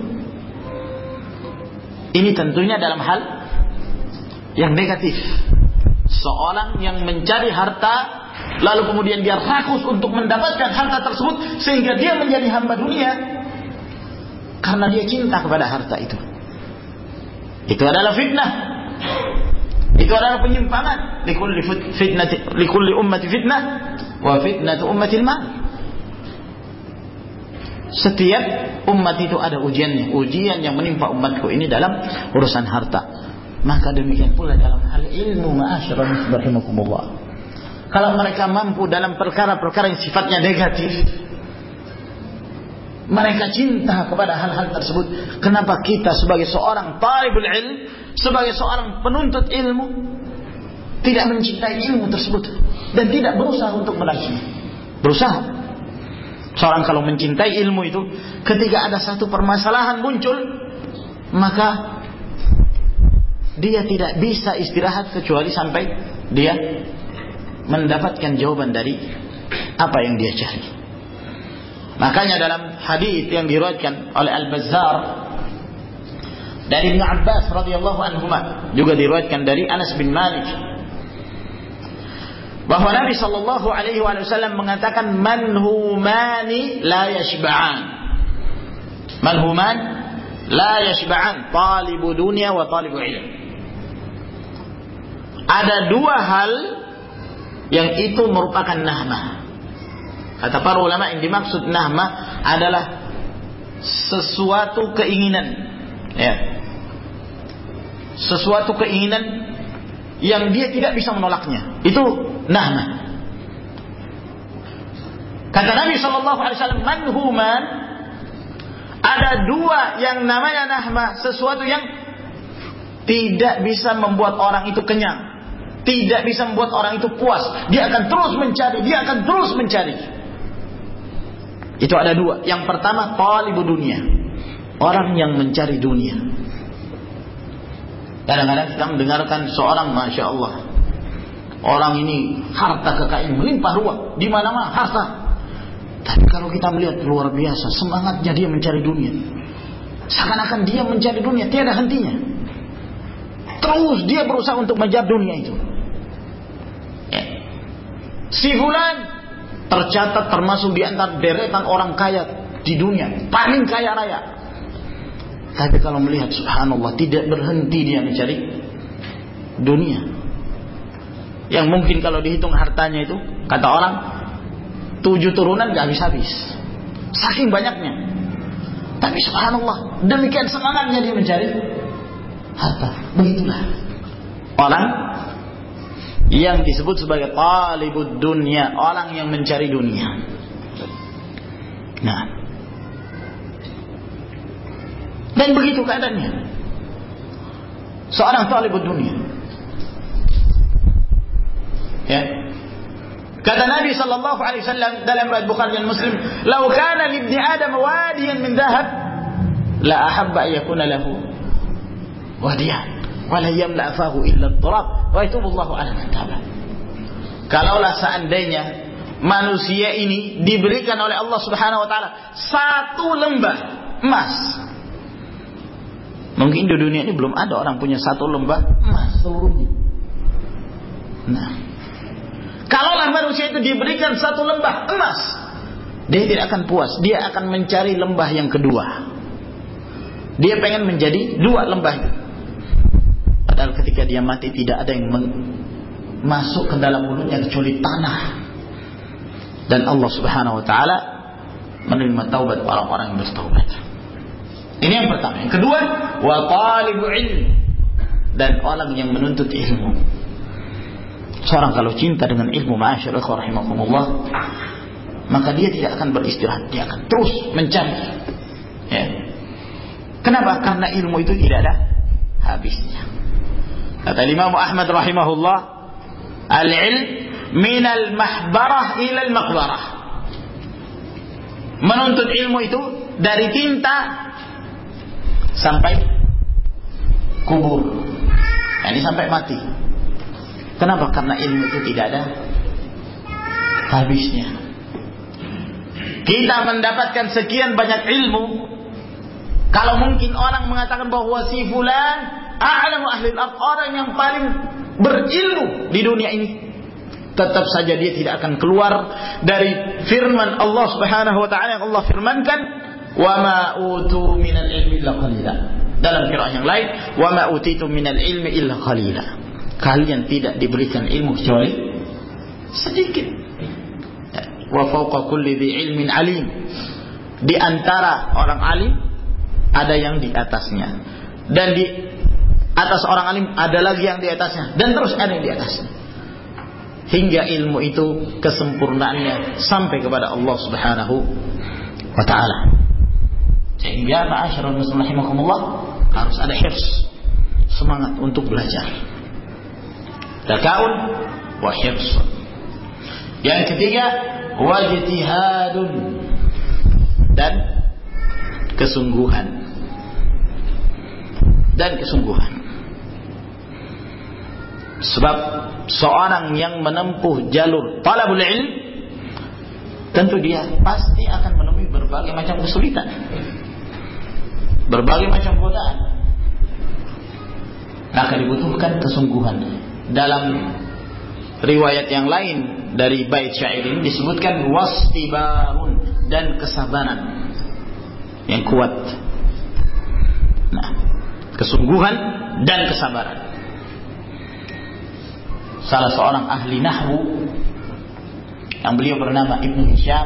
Ini tentunya dalam hal yang negatif. Seorang yang mencari harta, lalu kemudian dia rakus untuk mendapatkan harta tersebut, sehingga dia menjadi hamba dunia karena dia cinta kepada harta itu. Itu adalah fitnah. Itu adalah penyimpangan. Likulli fitnati, likulli ummati fitnah, wa fitnatu ummatil mal. Setiap umat itu ada ujiannya. Ujian yang menimpa umatku ini dalam urusan harta. Maka demikian pula dalam hal ilmu, ma'asyiral rahimakumullah. Kalau mereka mampu dalam perkara-perkara yang sifatnya negatif, mereka cinta kepada hal-hal tersebut. Kenapa kita sebagai seorang talibul ilm, sebagai seorang penuntut ilmu, tidak mencintai ilmu tersebut dan tidak berusaha untuk meraihnya? Berusaha. Seorang kalau mencintai ilmu itu, ketika ada satu permasalahan muncul, maka dia tidak bisa istirahat kecuali sampai dia mendapatkan jawaban dari apa yang dia cari. Makanya dalam hadis yang diriwayatkan oleh Al-Bazzar dari Ibnu Abbas radhiyallahu anhuma, juga diriwayatkan dari Anas bin Malik, bahwa Nabi sallallahu alaihi wasallam mengatakan, manhumani la yashba'an. Manhuman la yashba'an, talibu dunya wa talibu ilm. Ada dua hal yang itu merupakan nahmah. Kata para ulama, yang dimaksud nahmah adalah sesuatu keinginan, ya, sesuatu keinginan yang dia tidak bisa menolaknya. Itu nahmah. Kata Nabi sallallahu alaihi wasallam, manhuman, ada dua yang namanya nahmah, sesuatu yang tidak bisa membuat orang itu kenyang, tidak bisa membuat orang itu puas. Dia akan terus mencari, dia akan terus mencari. Itu ada dua. Yang pertama, talibu dunia, orang yang mencari dunia. Kadang-kadang kita mendengarkan seorang, masya Allah, orang ini harta kekayaan melimpah ruah, di mana-mana harta. Tapi kalau kita melihat, luar biasa semangatnya dia mencari dunia. Seakan-akan dia mencari dunia tiada hentinya. Terus dia berusaha untuk mengejar dunia itu. Ya. Si fulan tercatat termasuk di antara deretan orang kaya di dunia, paling kaya raya. Tapi kalau melihat, subhanallah, tidak berhenti dia mencari dunia. Yang mungkin kalau dihitung hartanya itu, kata orang, tujuh turunan gak habis-habis. Saking banyaknya. Tapi subhanallah, demikian semangatnya dia mencari harta. Begitulah orang yang disebut sebagai talibud dunya, orang yang mencari dunia. Nah, dan begitu keadaannya seorang talibud dunia. Ya. Kata Nabi sallallahu alaihi wasallam dalam riwayat Bukhari dan Muslim, "Lau kana li ibni Adam wadiyan min dhahab, la ahabba an yakuna lahu wadiyan, wa la yamla fahu illa ad-turab, wa yatubullahu ala man taba." Kalaulah seandainya manusia ini diberikan oleh Allah Subhanahu wa taala satu lembah emas. Mungkin di dunia ini belum ada orang punya satu lembah emas seluruhnya. Nah, kalaulah manusia itu diberikan satu lembah emas, dia tidak akan puas. Dia akan mencari lembah yang kedua. Dia pengen menjadi dua lembah itu. Padahal ketika dia mati tidak ada yang masuk ke dalam mulutnya kecuali tanah. Dan Allah Subhanahu wa taala menerima taubat orang-orang yang bertaubat. Ini yang pertama. Yang kedua, wa talibu ilmi, dan orang yang menuntut ilmu. Seorang kalau cinta dengan ilmu, ma'asyiral ikhwah rahimakumullah, maka dia tidak akan beristirahat, dia akan terus mencari. Ya. Kenapa? Karena ilmu itu tidak ada habisnya. Kata Imam Ahmad rahimahullah, al-ilm minal mahbarah ilal maqbarah. Menuntut ilmu itu dari tinta sampai kubur, yani sampai mati. Kenapa? Karena ilmu itu tidak ada habisnya. Kita mendapatkan sekian banyak ilmu. Kalau mungkin orang mengatakan bahwa si fulan a'lamu ahli al-ard, orang yang paling berilmu di dunia ini, tetap saja dia tidak akan keluar dari firman Allah Subhanahu wa taala yang Allah firmankan, "Wa ma utu minal ilmi illa qalila." Dalam qiraat yang lain, "Wa ma utitu minal ilmi illa qalila." Kalian tidak diberikan ilmu kecuali sedikit. Wa fawqa kulli dhi ilmin alim. Di antara orang alim ada yang di atasnya, dan di atas orang alim ada lagi yang di atasnya, dan terus ada yang di atasnya, hingga ilmu itu kesempurnaannya sampai kepada Allah Subhanahu wa taala. Sehingga ma'asyiral muslimin rahimakumullah, harus ada hifz, semangat untuk belajar. Takaun wa hifz. Yang ketiga, wajtihadun, dan kesungguhan. Dan kesungguhan. Sebab seorang yang menempuh jalur talabul ilm, tentu dia pasti akan menemui berbagai macam kesulitan, berbagai macam godaan. Maka dibutuhkan kesungguhan. Dalam riwayat yang lain dari bait syair ini disebutkan wastibarun, dan kesabaran yang kuat. Nah, kesungguhan dan kesabaran. Salah seorang ahli nahwu yang beliau bernama Ibnu Hisham,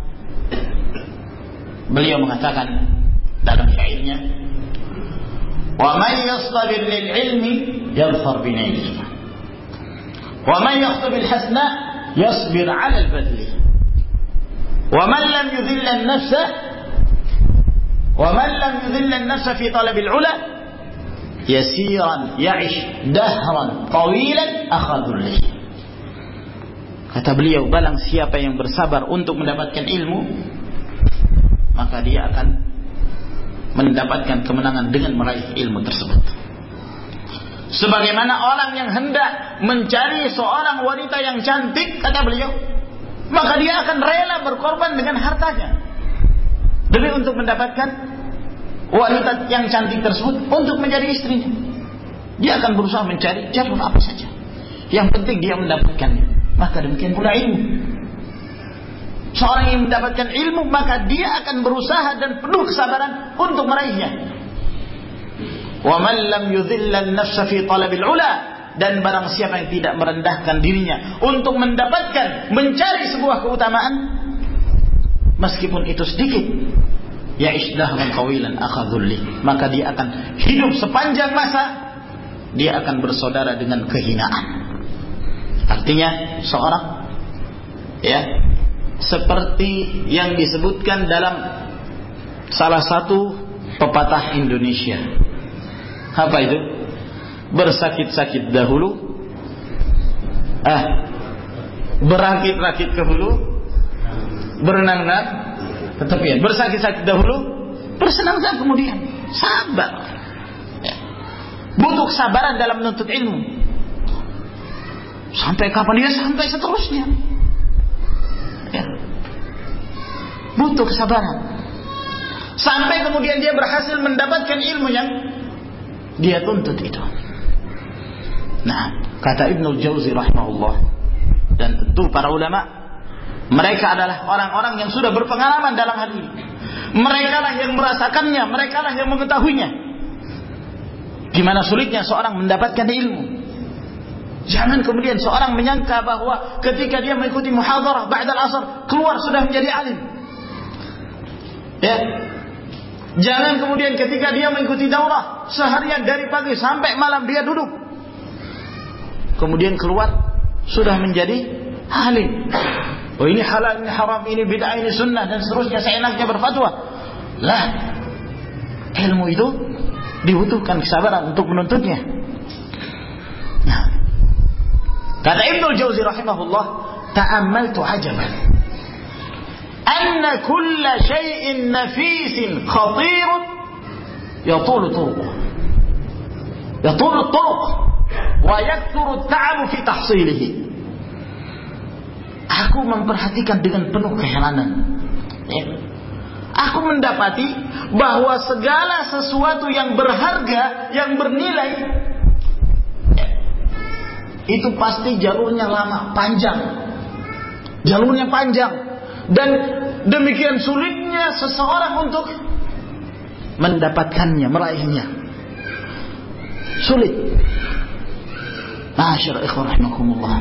beliau mengatakan dalam syairnya, "Wa man yastabir lil ilmi yadhfar bi nailih. Wa man yakhthub bil hasna yasbir 'ala al badli. Wa man lam yudhill an-nafsa wa man lam yudhill an-nafsa fi talab al-'ula yasiran ya'ish dahran tawilan akhadullah." Kata beliau, barang siapa yang bersabar untuk mendapatkan ilmu, maka dia akan mendapatkan kemenangan dengan meraih ilmu tersebut. Sebagaimana orang yang hendak mencari seorang wanita yang cantik, kata beliau, maka dia akan rela berkorban dengan hartanya demi untuk mendapatkan wanita yang cantik tersebut untuk menjadi istrinya. Dia akan berusaha mencari jalur apa saja, yang penting dia mendapatkannya. Maka demikian pula ilmu. Seorang yang mendapatkan ilmu, maka dia akan berusaha dan penuh kesabaran untuk meraihnya. Wa man lam yudhilla an-nafsa fi talabil 'ula, dan barang siapa yang tidak merendahkan dirinya untuk mendapatkan, mencari sebuah keutamaan, meskipun itu sedikit, ya'ish dahran tawilan akhadhulli, maka dia akan hidup sepanjang masa, dia akan bersaudara dengan kehinaan. Artinya seorang ya seperti yang disebutkan dalam salah satu pepatah Indonesia. Apa itu? Bersakit-sakit dahulu, ah, berakit-rakit ke hulu, berenang-renang ke tepian. Bersakit-sakit dahulu, bersenang-senang kemudian. Sabar. Ya. Butuh kesabaran dalam menuntut ilmu. Sampai kapan dia? Sampai seterusnya. Ya. Butuh kesabaran. Sampai kemudian dia berhasil mendapatkan ilmu yang dia tuntut itu. Nah, kata Ibnul Jauzi rahimahullah, dan tentu para ulama, mereka adalah orang-orang yang sudah berpengalaman dalam hal ini. Mereka lah yang merasakannya, mereka lah yang mengetahuinya. Gimana sulitnya seorang mendapatkan ilmu. Jangan kemudian seorang menyangka bahwa ketika dia mengikuti muhadharah ba'dal asar, keluar sudah menjadi alim. Ya. Jangan kemudian ketika dia mengikuti daurah seharian dari pagi sampai malam dia duduk, kemudian keluar sudah menjadi alim. Oh, ini halal, ini haram, ini bid'ah, ini sunnah, dan seterusnya, seenaknya berfatwa. Lah, ilmu itu dibutuhkan kesabaran untuk menuntutnya. Nah, kata Ibnul Jauzi rahimahullah, ta'ammaltu ajaban anna kulla syai'in nafisin khatirun yatulu turuq yatulu turuq wa yakthuru at-ta'abu fi tahsilihi. Aku memperhatikan dengan penuh keheranan, ya. Aku mendapati bahwa segala sesuatu yang berharga, yang bernilai, ya, itu pasti jalurnya lama, panjang. Jalurnya panjang. Dan demikian sulitnya seseorang untuk mendapatkannya, meraihnya. Sulit. Masyaallah ikhwan rahimakumullah.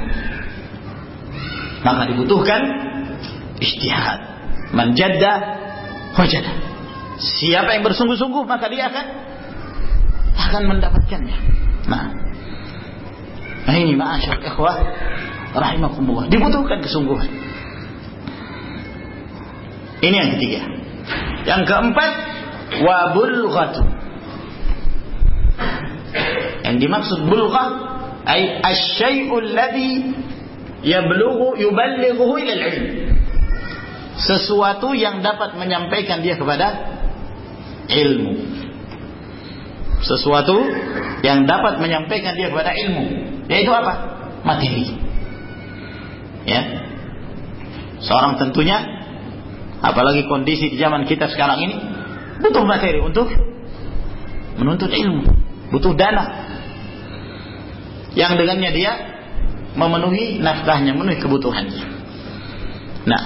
Maka dibutuhkan ijtihad. Man jadda wajada. Siapa yang bersungguh-sungguh maka dia akan akan mendapatkannya. Nah, nah ini masyaallah ikhwah rahimakumullah, dibutuhkan kesungguhan. Ini yang ketiga. Yang keempat, wa bulghatu. Yang dimaksud bulghah ay asy-syai'u alladhi yablughu yuballighuhu ila al-'ilm. Sesuatu yang dapat menyampaikan dia kepada ilmu. Sesuatu yang dapat menyampaikan dia kepada ilmu. Yaitu apa? Materi. Ya. Seorang tentunya, apalagi kondisi di zaman kita sekarang ini, butuh materi untuk menuntut ilmu, butuh dana yang dengannya dia memenuhi nafkahnya, memenuhi kebutuhannya. Nah,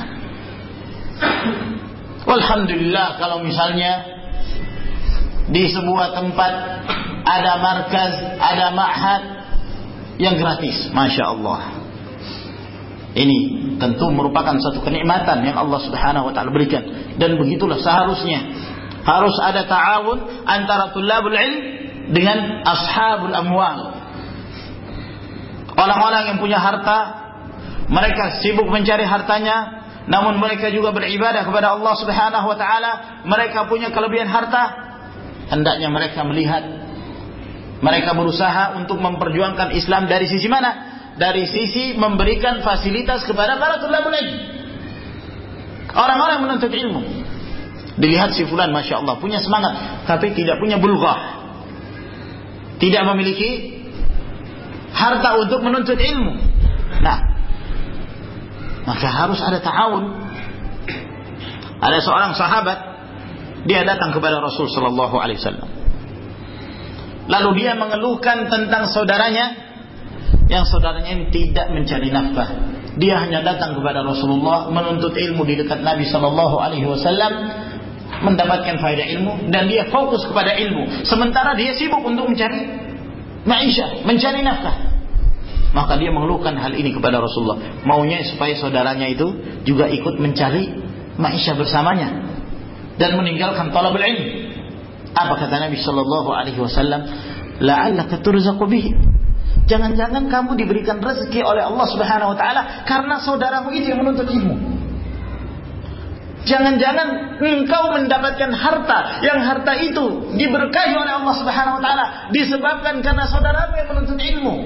alhamdulillah kalau misalnya di sebuah tempat ada markaz, ada ma'had yang gratis, masya Allah. Ini tentu merupakan satu kenikmatan yang Allah Subhanahu wa taala berikan, dan begitulah seharusnya. Harus ada ta'awun antara tulabul ilm dengan ashabul amwal. Orang-orang yang punya harta, mereka sibuk mencari hartanya, namun mereka juga beribadah kepada Allah Subhanahu wa taala. Mereka punya kelebihan harta, hendaknya mereka melihat, mereka berusaha untuk memperjuangkan Islam dari sisi mana? Dari sisi memberikan fasilitas kepada para tulabul ilm, orang-orang menuntut ilmu. Dilihat si fulan masya Allah punya semangat, tapi tidak punya bulghah, tidak memiliki harta untuk menuntut ilmu. Nah, maka harus ada ta'awun. Ada seorang sahabat, dia datang kepada Rasul sallallahu alaihi wasallam. Lalu dia mengeluhkan tentang saudaranya, yang saudaranya ini tidak mencari nafkah. Dia hanya datang kepada Rasulullah menuntut ilmu di dekat Nabi sallallahu alaihi wasallam, mendapatkan faedah ilmu, dan dia fokus kepada ilmu, sementara dia sibuk untuk mencari ma'isyah, mencari nafkah. Maka dia mengeluhkan hal ini kepada Rasulullah, maunya supaya saudaranya itu juga ikut mencari ma'isyah bersamanya. dan meninggalkan talabul ilm. Apa kata Nabi sallallahu alaihi wasallam? La'allaka turzaqu bihi. Jangan-jangan kamu diberikan rezeki oleh Allah Subhanahu wa taala karena saudaramu itu yang menuntut ilmu. Jangan-jangan engkau mendapatkan harta, yang harta itu diberkahi oleh Allah Subhanahu wa taala disebabkan karena saudaramu yang menuntut ilmu.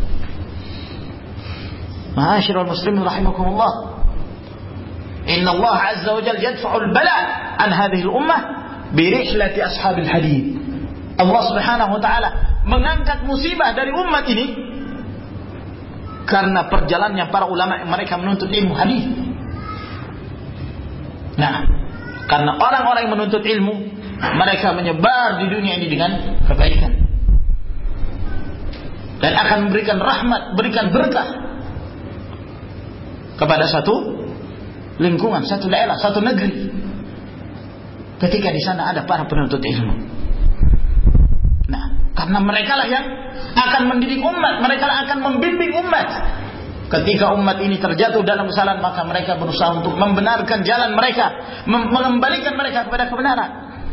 Ma'asyiral muslimin rahimakumullah. Inna Allah azza wa jalla yadfa'ul bala an hadhihi al-ummah bi rihlati ashabil hadid. Allah Subhanahu wa taala mengangkat musibah dari umat ini karena perjalanannya para ulama yang mereka menuntut ilmu hadis. Nah, karena orang-orang yang menuntut ilmu, mereka menyebar di dunia ini dengan kebaikan dan akan memberikan rahmat, berikan berkah kepada satu lingkungan, satu daerah, satu negeri. Ketika di sana ada para penuntut ilmu. Nah, karena mereka lah yang akan mendidik umat, mereka lah akan membimbing umat. Ketika umat ini terjatuh dalam kesalahan, maka mereka berusaha untuk membenarkan jalan mereka, mengembalikan mereka kepada kebenaran.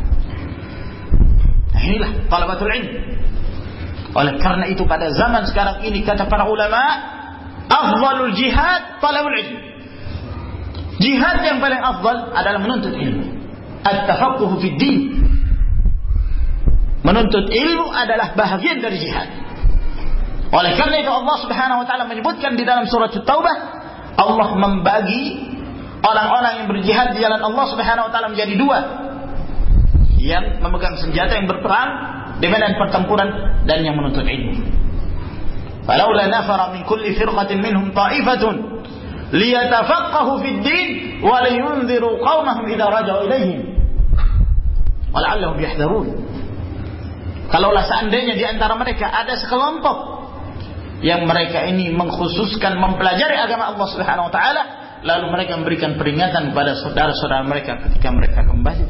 Nah, inilah talabatul ilm. Oleh karena itu pada zaman sekarang ini kata para ulama, afdhalul jihad talabul ilm. Jihad yang paling afdal adalah menuntut ilmu. At-tafaqquh fid din. Menuntut ilmu adalah bahagian dari jihad. Oleh karena itu Allah Subhanahu wa taala menyebutkan di dalam surat At-Taubah, Allah membagi orang-orang yang berjihad di jalan Allah Subhanahu wa taala menjadi dua. Yang memegang senjata yang berperang di medan pertempuran dan yang menuntut ilmu. Falaula nafara min kulli firqatin minhum ta'ifatun liyatafaqahu fid din wa liyunziru qaumahum idza raja'u ilaihim wa la'allahum yahdharun. Kalaulah seandainya di antara mereka ada sekelompok yang mereka ini mengkhususkan mempelajari agama Allah Subhanahu wa taala, lalu mereka memberikan peringatan kepada saudara-saudara mereka ketika mereka kembali.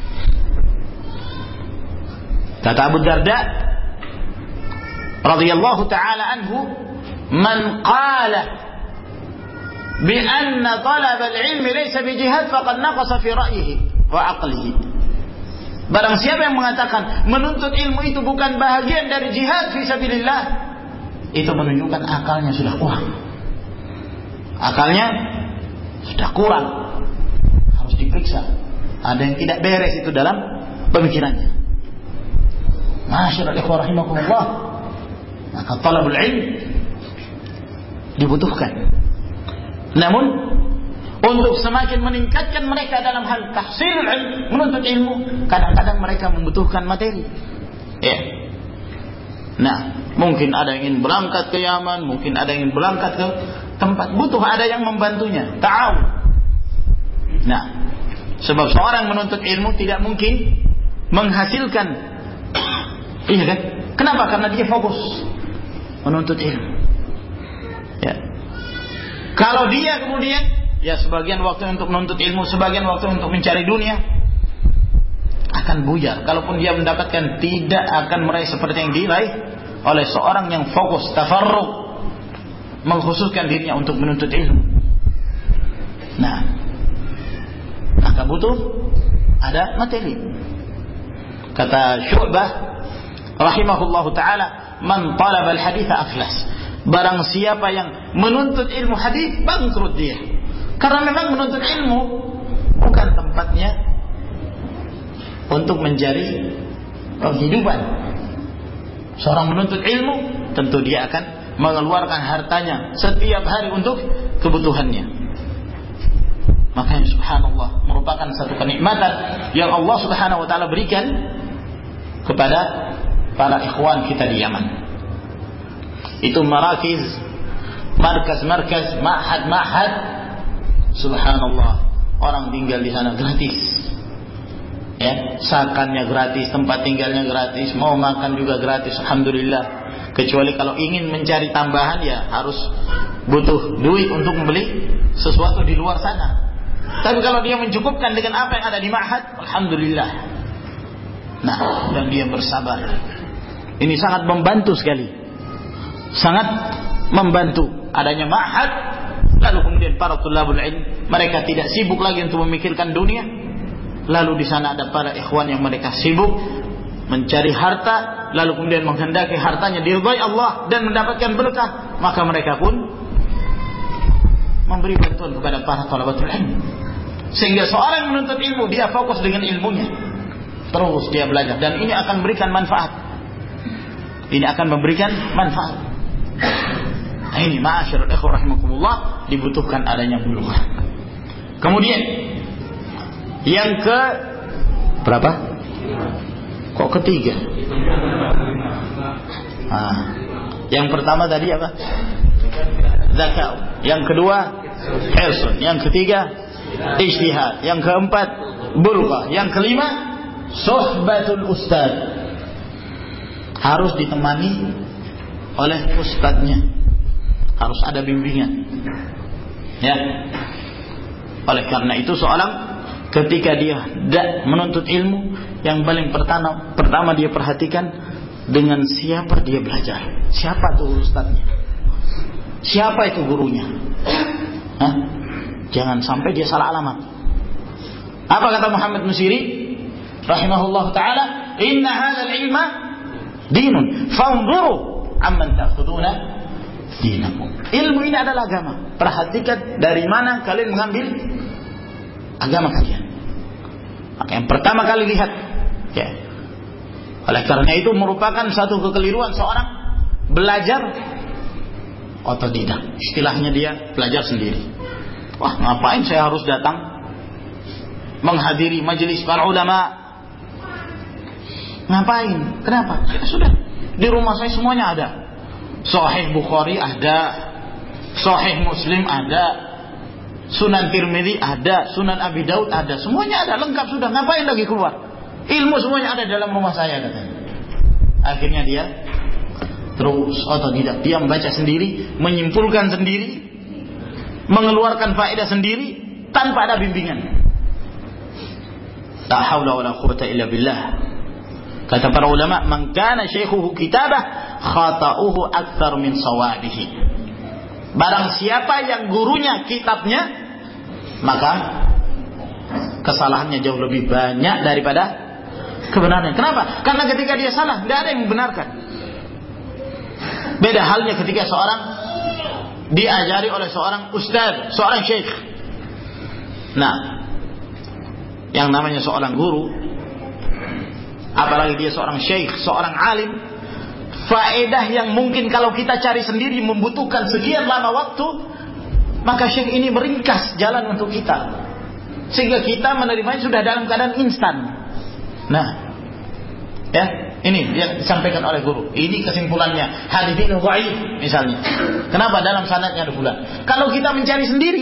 Kata Abu Darda radhiyallahu taala anhu, "Man qala bi anna talab al-ilmi laysa bi jihad faqad naqasa fi ra'yihi wa aqlihi." Barang siapa yang mengatakan menuntut ilmu itu bukan bahagian dari jihad fi sabilillah, itu menunjukkan akalnya sudah kurang. Akalnya sudah kurang. Harus diperiksa. Ada yang tidak beres itu dalam pemikirannya. Masyaallah ikhwah rahimakumullah. Maka talabul ilm dibutuhkan. Namun untuk semakin meningkatkan mereka dalam hal tahsilul ilm, menuntut ilmu, kadang-kadang mereka membutuhkan materi. Ya. Nah, mungkin ada yang ingin berangkat ke Yaman, mungkin ada yang ingin berangkat ke tempat, butuh ada yang membantunya. Ta'awun. Nah, sebab seorang menuntut ilmu tidak mungkin menghasilkan. Iya kan? Kenapa? Karena dia fokus menuntut ilmu. Ya. Kalau dia kemudian, ya sebagian waktu untuk menuntut ilmu, sebagian waktu untuk mencari dunia, akan buyar. Kalaupun dia mendapatkan, tidak akan meraih seperti yang diraih oleh seorang yang fokus, tafarruq, mengkhususkan dirinya untuk menuntut ilmu. Nah, maka butuh ada materi. Kata Syu'bah rahimahullahu taala, "Man talaba al-hadits aflas." Barang siapa yang menuntut ilmu hadis, bangkrut dia. Karena memang menuntut ilmu bukan tempatnya untuk mencari penghidupan. Seorang menuntut ilmu tentu dia akan mengeluarkan hartanya setiap hari untuk kebutuhannya. Makanya subhanallah, merupakan satu kenikmatan yang Allah Subhanahu wa taala berikan kepada para ikhwan kita di Yaman. Itu marakiz, markas-markas, ma'had-ma'had. Subhanallah, orang tinggal di sana gratis. Ya, sakannya gratis, tempat tinggalnya gratis, mau makan juga gratis, alhamdulillah. Kecuali kalau ingin mencari tambahan, ya harus butuh duit untuk membeli sesuatu di luar sana. Tapi kalau dia mencukupkan dengan apa yang ada di ma'had, alhamdulillah. Nah, dan dia bersabar. Ini sangat membantu sekali. Sangat membantu adanya ma'had. Lalu kemudian para tulabul ilm, mereka tidak sibuk lagi untuk memikirkan dunia. lalu di sana ada para ikhwan yang mereka sibuk mencari harta, lalu kemudian menghendaki hartanya diridhai Allah dan mendapatkan berkah, maka mereka pun memberi bantuan kepada para thalabatul ilm. Sehingga seorang menuntut ilmu, dia fokus dengan ilmunya, terus dia belajar, dan ini akan memberikan manfaat. Ini akan memberikan manfaat. Nah, ini ma'asyiral ikhwah rahimakumullah, dibutuhkan adanya bulughah. Kemudian yang ke berapa? Kok ketiga? Ah, yang pertama tadi apa? Zakat. Yang kedua hirsun. Yang ketiga ijtihad. Yang keempat bulughah. Yang kelima suhbatul ustad. Harus ditemani oleh ustadznya. Harus ada bimbingan. Ya. Oleh karena itu seorang ketika dia dak menuntut ilmu, yang paling pertama pertama dia perhatikan dengan siapa dia belajar. Siapa tuh ustadznya? Siapa itu gurunya? Hah? Jangan sampai dia salah alamat. Apa kata Muhammad Nusiri rahimahullah taala? Inna hadzal ilma dinun, fanzuru amman ta'khuduna dinakum. Ilmu ini adalah agama. Perhatikan dari mana kalian mengambil agama kalian. Maka yang pertama kali lihat, ya. Oleh karena itu merupakan satu kekeliruan seorang belajar otodidak. Istilahnya dia belajar sendiri. Wah, ngapain saya harus datang menghadiri majelis para ulama? Ngapain? Kenapa? Ya sudah, di rumah saya semuanya ada. Sahih Bukhari ada, Sahih Muslim ada, Sunan Tirmidzi ada, Sunan Abi Daud ada, semuanya ada, lengkap sudah. Ngapain lagi keluar? Ilmu semuanya ada dalam rumah saya, katanya. Akhirnya dia terus otodidak, dia membaca sendiri, menyimpulkan sendiri, mengeluarkan faedah sendiri tanpa ada bimbingan. La haula wala quwwata illa billah. Kata para ulama, man kana syaikhuhu kitabah khata'uhu aktsar min sawabihi. Barang siapa yang gurunya kitabnya, maka kesalahannya jauh lebih banyak daripada kebenarannya. Kenapa? Karena ketika dia salah, tidak ada yang membenarkan. Beda halnya ketika seorang diajari oleh seorang ustaz, seorang syekh. Nah, yang namanya seorang guru, apalagi dia seorang syekh, seorang alim, faedah yang mungkin kalau kita cari sendiri membutuhkan sekian lama waktu, maka syekh ini meringkas jalan untuk kita, sehingga kita menerimanya sudah dalam keadaan instan. Nah, ya, ini yang disampaikan oleh guru. Ini kesimpulannya, hadits ini dhaif misalnya. Kenapa? Dalam sanadnya ada fulan. Kalau kita mencari sendiri,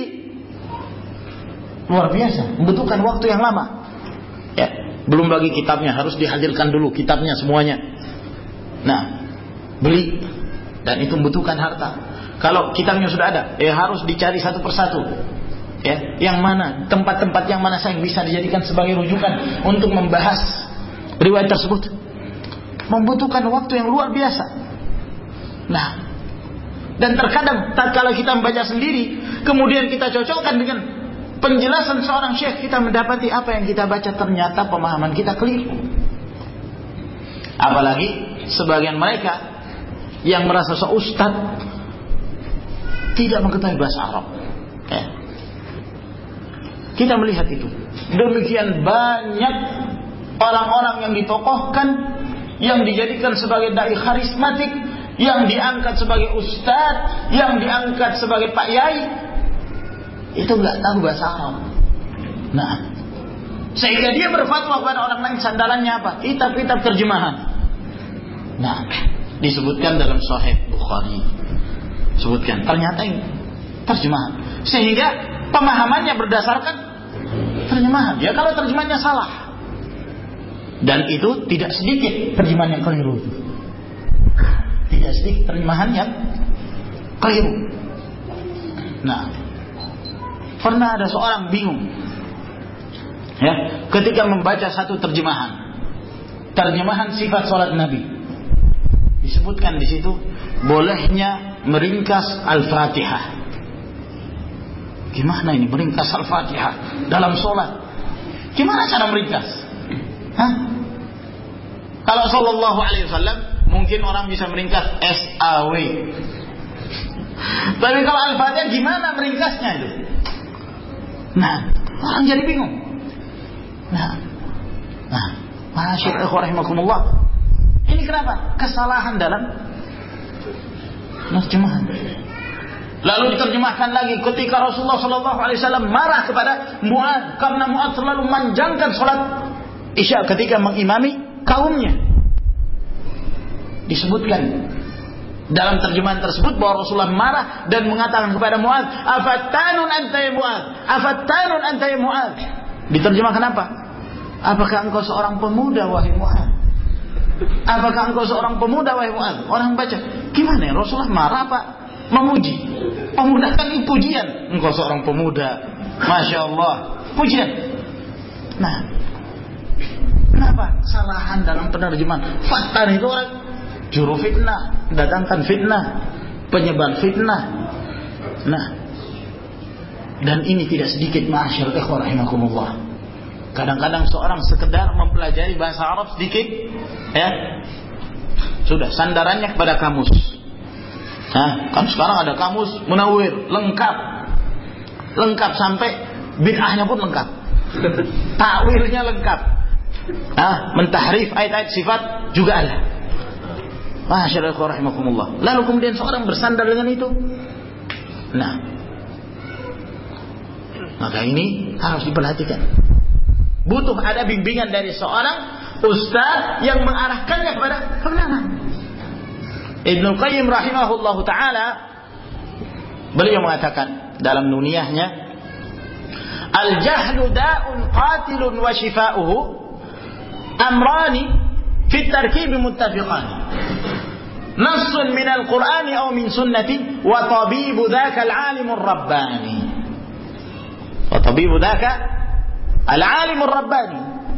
luar biasa, membutuhkan waktu yang lama. Ya, belum lagi kitabnya harus dihadirkan dulu, kitabnya semuanya. Nah, beli, dan itu membutuhkan harta. Kalau kitabnya sudah ada, ya harus dicari satu persatu. Ya, yang mana tempat-tempat yang mana saya bisa dijadikan sebagai rujukan untuk membahas riwayat tersebut, membutuhkan waktu yang luar biasa. Nah, dan terkadang kalau kita membaca sendiri, kemudian kita cocokkan dengan penjelasan seorang syekh, kita mendapati apa yang kita baca ternyata pemahaman kita keliru. Apalagi sebagian mereka yang merasa seustad tidak mengetahui bahasa Arab. Ya. Kita melihat itu. Demikian banyak orang-orang yang ditokohkan, yang dijadikan sebagai dai karismatik, yang diangkat sebagai ustaz, yang diangkat sebagai pak yai, itu nggak tahu bahasa Arab. Nah, sehingga dia berfatwa kepada orang lain, sandarannya apa? Kitab-kitab terjemahan. Nah, disebutkan dalam Sahih Bukhari, sebutkan ternyata ini terjemahan, sehingga pemahamannya berdasarkan terjemahan. Ya, kalau terjemahannya salah, dan itu tidak sedikit terjemahan yang keliru, tidak sedikit terjemahan yang keliru. Nah, pernah ada seorang bingung, ya, ketika membaca satu terjemahan, terjemahan sifat salat Nabi, disebutkan di situ bolehnya meringkas Al-Fatihah. Gimana ini meringkas Al-Fatihah dalam salat? Gimana cara meringkas? Hah? Kalau sallallahu alaihi wasallam mungkin orang bisa meringkas S A W. Tapi kalau Al-Fatihah gimana meringkasnya itu? Nah, orang jadi bingung. Nah, nah, masyaallah rahimakumullah. Ini kenapa? Kesalahan dalam terjemahan. Lalu diterjemahkan lagi ketika Rasulullah sallallahu alaihi wasallam marah kepada Mu'adz karena Mu'adz selalu manjangkan salat Isya ketika mengimami kaumnya. Disebutkan dalam terjemahan tersebut bahwa Rasulullah marah dan mengatakan kepada Mu'adz, "Afattanun anta ya Mu'adz? Afattanun anta ya Mu'adz?" Diterjemahkan apa? Apakah engkau seorang pemuda wahai Mu'adz? Apakah engkau seorang pemuda wahai Mu'adz? Orang baca, gimana ya? Rasulullah marah apa memuji? Pemuda kan ini pujian. Engkau seorang pemuda, Masya Allah, pujian. Nah, kenapa kesalahan dalam penerjemahan? Fakta itu orang juru fitnah, datangkan fitnah, penyebar fitnah. Nah, dan ini tidak sedikit, ma'asyar ikhwah rahimakumullah. Kadang-kadang seorang sekedar mempelajari bahasa Arab sedikit, ya, sudah sandarannya kepada kamus. Nah, kan sekarang ada kamus Munawwir, lengkap, lengkap sampai bid'ahnya pun lengkap, takwilnya lengkap, ah, mentahrif ayat-ayat sifat juga ada. Masyaallah rahimakumullah. Lalu kemudian seorang bersandar dengan itu. Nah, maka ini harus diperhatikan. Butuh ada bimbingan dari seorang ustaz yang mengarahkannya kepada kebenaran. Ibnu Qayyim rahimahullahu taala beliau mengatakan dalam nuniyahnya, al-jahlu da'un qatilun wa shifa'uhu amrani fi at-tarkib muttafiqan. Nassun min al-Qur'ani aw min sunnati wa tabibu dhaka al-'alim ar-rabbani. Wa tabibu dhaka al-'alim ar-rabbani.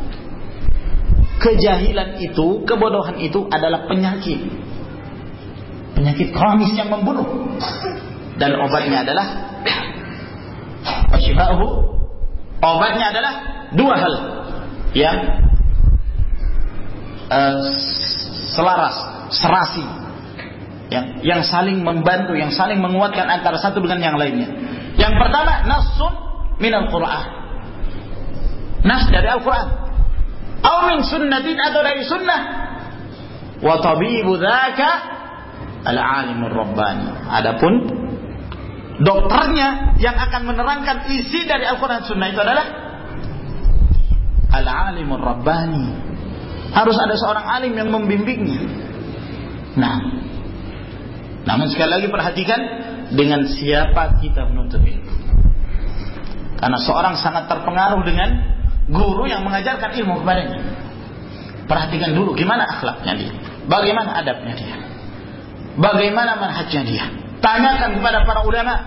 Kejahilan itu, kebodohan itu adalah penyakit. Penyakit kronis yang membunuh. Dan obatnya adalah wasyifa'uhu, obatnya adalah dua hal yang uh, selaras, serasi, yang, yang saling membantu, yang saling menguatkan antara satu dengan yang lainnya. Yang pertama, nassun minal Qur'an, nas dari Al-Quran, atau min sunnatin, atau dari sunnah. Wa tabibu dzaka al-alimur rabbani. Adapun dokternya yang akan menerangkan isi dari Al-Quran dan Sunnah itu adalah al-alimur rabbani. Harus ada seorang alim yang membimbingnya. Nah, namun sekali lagi perhatikan dengan siapa kita menuntut ilmu. Karena seorang sangat terpengaruh dengan guru yang mengajarkan ilmu kepadanya. Perhatikan dulu gimana akhlaknya dia, bagaimana adabnya dia, bagaimana manhajnya dia. Tanyakan kepada para ulama.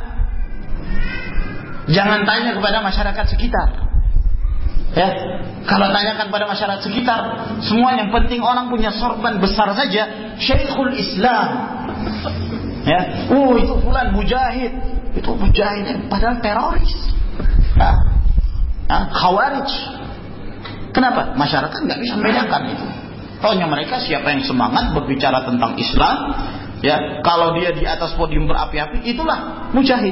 Jangan tanya kepada masyarakat sekitar. Ya, kalau tanyakan pada masyarakat sekitar, semua yang penting orang punya sorban besar saja, Syekhul Islam. Ya, oh itu fulan mujahid, itu mujahid, padahal teroris. Nah, nah, Khawarij. Kenapa? Masyarakat nggak bisa membedakan itu. Taunya mereka siapa yang semangat berbicara tentang Islam, ya, kalau dia di atas podium berapi-api, itulah mujahid.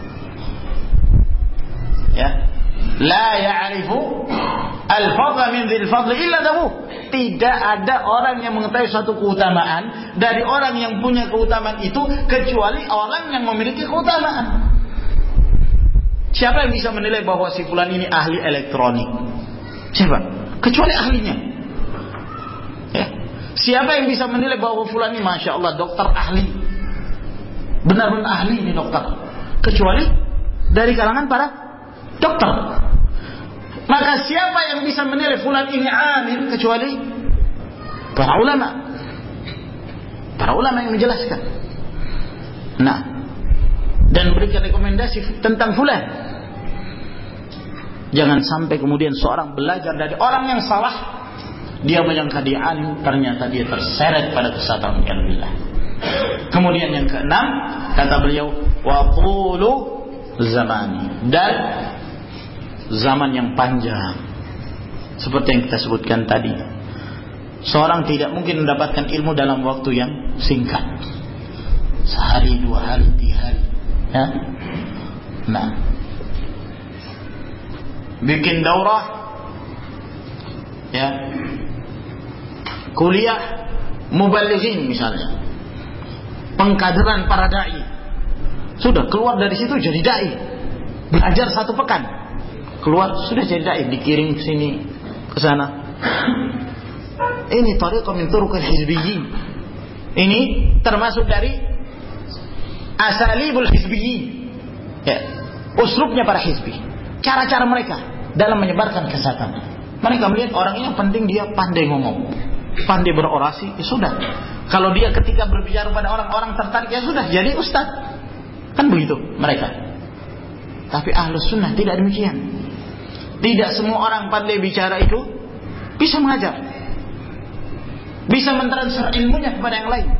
Ya, la ya'rifu al-fadla min dzil fadli illa dahu. Tidak ada orang yang mengetahui suatu keutamaan dari orang yang punya keutamaan itu kecuali orang yang memiliki keutamaan. Siapa yang bisa menilai bahwa si fulan ini ahli elektronik? Siapa? Kecuali ahlinya. Ya. Siapa yang bisa menilai bahwa fulan ini Masya Allah dokter ahli, benar-benar ahli ini dokter, kecuali dari kalangan para dokter. Maka siapa yang bisa menilai fulan ini alim kecuali para ulama, para ulama yang menjelaskan. Nah, dan berikan rekomendasi tentang fulan. Jangan sampai kemudian seorang belajar dari orang yang salah, dia menyangka dia alim, ternyata dia terseret pada kesalahan. Alhamdulillah. Kemudian yang keenam, kata beliau, wa qulu zamani, dan zaman yang panjang. seperti yang kita sebutkan tadi. Seorang tidak mungkin mendapatkan ilmu dalam waktu yang singkat. Sehari, dua hari, tiga hari. Ya. Nah, bikin daurah, ya, kuliah mubalighin misalnya, pengkaderan para dai. Sudah keluar dari situ jadi dai. Belajar satu pekan, keluar sudah jadi dai, dikirim ke sini, ke sana. Ini tariqah min turuqil hizbiyyin. Ini termasuk dari asalibul hizbiyyin. Ya, uslubnya para hizbi. Cara-cara mereka dalam menyebarkan kesesatan. Mereka melihat orang ini penting dia pandai ngomong, pandai berorasi, ya sudah. Kalau dia ketika berbicara pada orang-orang tertarik, ya sudah jadi ustaz. Kan begitu mereka. Tapi ahlus sunnah tidak demikian. Tidak semua orang pandai bicara itu bisa mengajar, bisa mentransfer ilmunya kepada yang lain.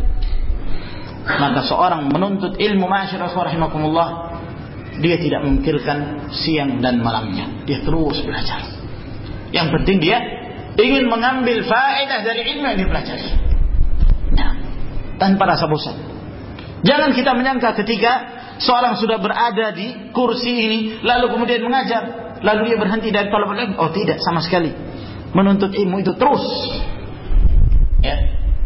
Maka seorang menuntut ilmu, ma'asyiral rahimakumullah, dia tidak memikirkan siang dan malamnya. Dia terus belajar. Yang penting dia ingin mengambil faedah dari ilmu yang dipelajari. Nah, tanpa rasa bosan. Jangan kita menyangka ketika seorang sudah berada di kursi ini, lalu kemudian mengajar, lalu dia berhenti dari talabul ilm. Oh tidak, sama sekali. Menuntut ilmu itu terus. Ya.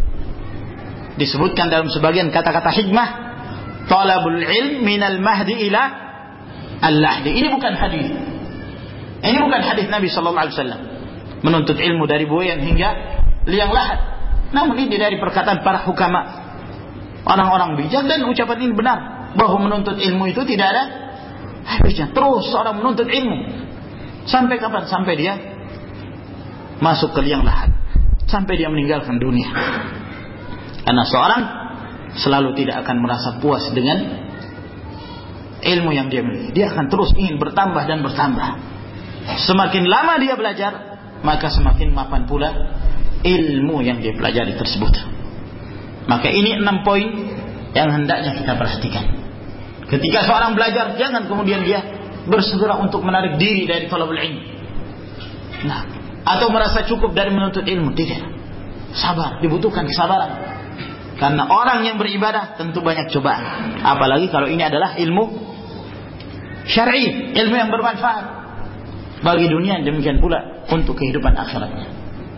Disebutkan dalam sebagian kata-kata hikmah, talabul ilm minal mahdi ila al-lahdi. Ini bukan hadis. Ini bukan hadis Nabi sallallahu alaihi wasallam. Menuntut ilmu dari buayan hingga liang lahat. Namun ini dari perkataan para hukama, orang-orang bijak, dan ucapan ini benar bahwa menuntut ilmu itu tidak ada habisnya. Terus seorang menuntut ilmu sampai kapan? Sampai dia masuk ke liang lahat, sampai dia meninggalkan dunia. Karena seorang selalu tidak akan merasa puas dengan ilmu yang dia miliki. Dia akan terus ingin bertambah dan bertambah. Semakin lama dia belajar, maka semakin mapan pula ilmu yang dia pelajari tersebut. Maka ini enam poin yang hendaknya kita perhatikan. Ketika seorang belajar, jangan kemudian dia bersegera untuk menarik diri dari talabul ilm. Nah, atau merasa cukup dari menuntut ilmu. Tidak. Sabar, dibutuhkan kesabaran. Karena orang yang beribadah tentu banyak cobaan. Apalagi kalau ini adalah ilmu syar'i, ilmu yang bermanfaat bagi dunia, demikian pula untuk kehidupan akhiratnya.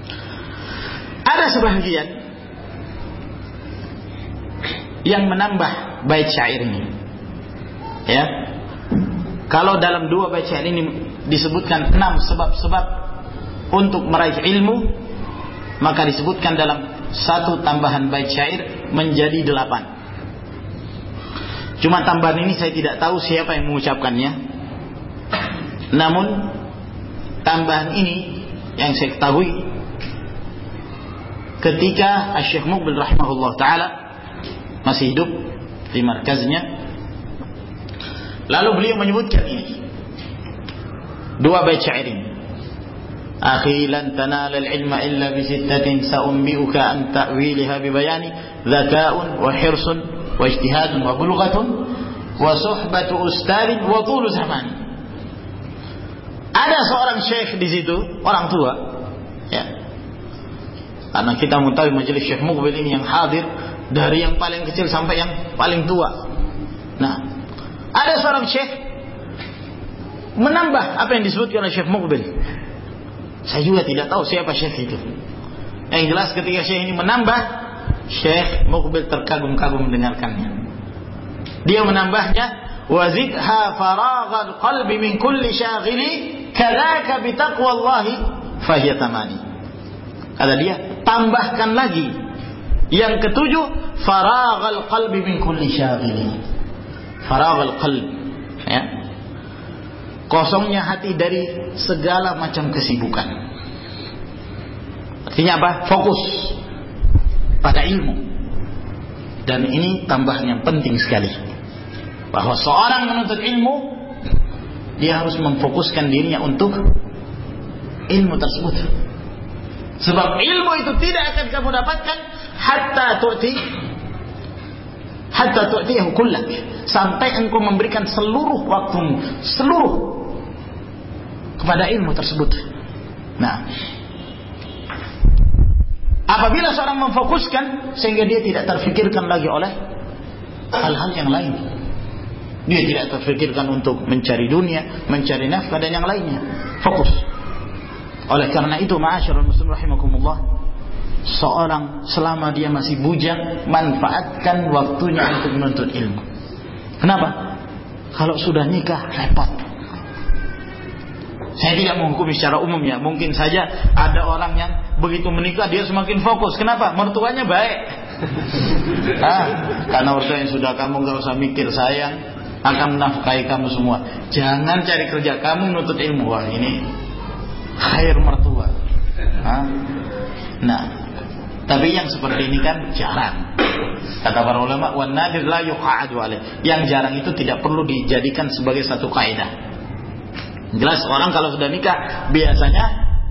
Ada sebahagian yang menambah bait syair ini. Ya. Kalau dalam dua bait syair ini disebutkan enam sebab-sebab untuk meraih ilmu, maka disebutkan dalam satu tambahan bait syair menjadi delapan. Cuma tambahan ini saya tidak tahu siapa yang mengucapkannya. Namun tambahan ini yang saya ketahui ketika Syekh Muqbil rahimahullah ta'ala masih hidup di markaznya, lalu beliau menyebutkan ini dua bait syair ini. Akhi lan tanal al-ilma illa bi sittatin sa'unbi'uka an ta'wiliha bi bayani dzaka'un wa hirsun wa ijtihadun wa bulghatun wa suhbatu ustadin wa tulu zaman. Ada seorang syekh di situ, orang tua, ya. Karena kita mengetahui majelis Syekh Muqbil ini yang hadir dari yang paling kecil sampai yang paling tua. Nah, ada seorang syekh menambah apa yang disebutkan oleh Syekh Muqbil. Saya juga tidak tahu siapa syekh itu. Yang jelas ketika syekh ini menambah, Syekh Muqbil terkagum-kagum mendengarkannya. Dia menambahnya, wazidha faraghal qalbi min kulli syaghili kadzaka bi taqwallahi fahiya tamani. Kata dia, tambahkan lagi yang ketujuh, faraghal qalbi min kulli syaghili. Faraghal qalb, ya. Kosongnya hati dari segala macam kesibukan. Artinya apa? Fokus pada ilmu. Dan ini tambahan yang penting sekali, bahwa seorang menuntut ilmu, dia harus memfokuskan dirinya untuk ilmu tersebut. Sebab ilmu itu tidak akan kamu dapatkan hatta tu'ti hatta tu'tihu kullak, sampai engkau memberikan seluruh waktumu, seluruh kepada ilmu tersebut. Nah, apabila seorang memfokuskan sehingga dia tidak terfikirkan lagi oleh hal-hal yang lain, dia tidak terfikirkan untuk mencari dunia, mencari nafkah dan yang lainnya, fokus. Oleh karena itu, ma'asyiral muslimin rahimakumullah, seorang selama dia masih bujang, manfaatkan waktunya untuk menuntut ilmu. Kenapa? Kalau sudah nikah repot. Saya tidak menghukumi secara umum ya. Mungkin saja ada orang yang begitu menikah dia semakin fokus. Kenapa? Mertuanya baik. Ah, karena mertua yang sudah kamu gak usah mikir, sayang akan menafkahi kamu semua. Jangan cari kerja, kamu menuntut ilmu. Wah, ini khair mertua. Ah. Nah, tapi yang seperti ini kan jarang. Kata para ulama, wan nadir la yuqa'adu alaih. Yang jarang itu tidak perlu dijadikan sebagai satu kaidah. Jelas orang kalau sudah nikah biasanya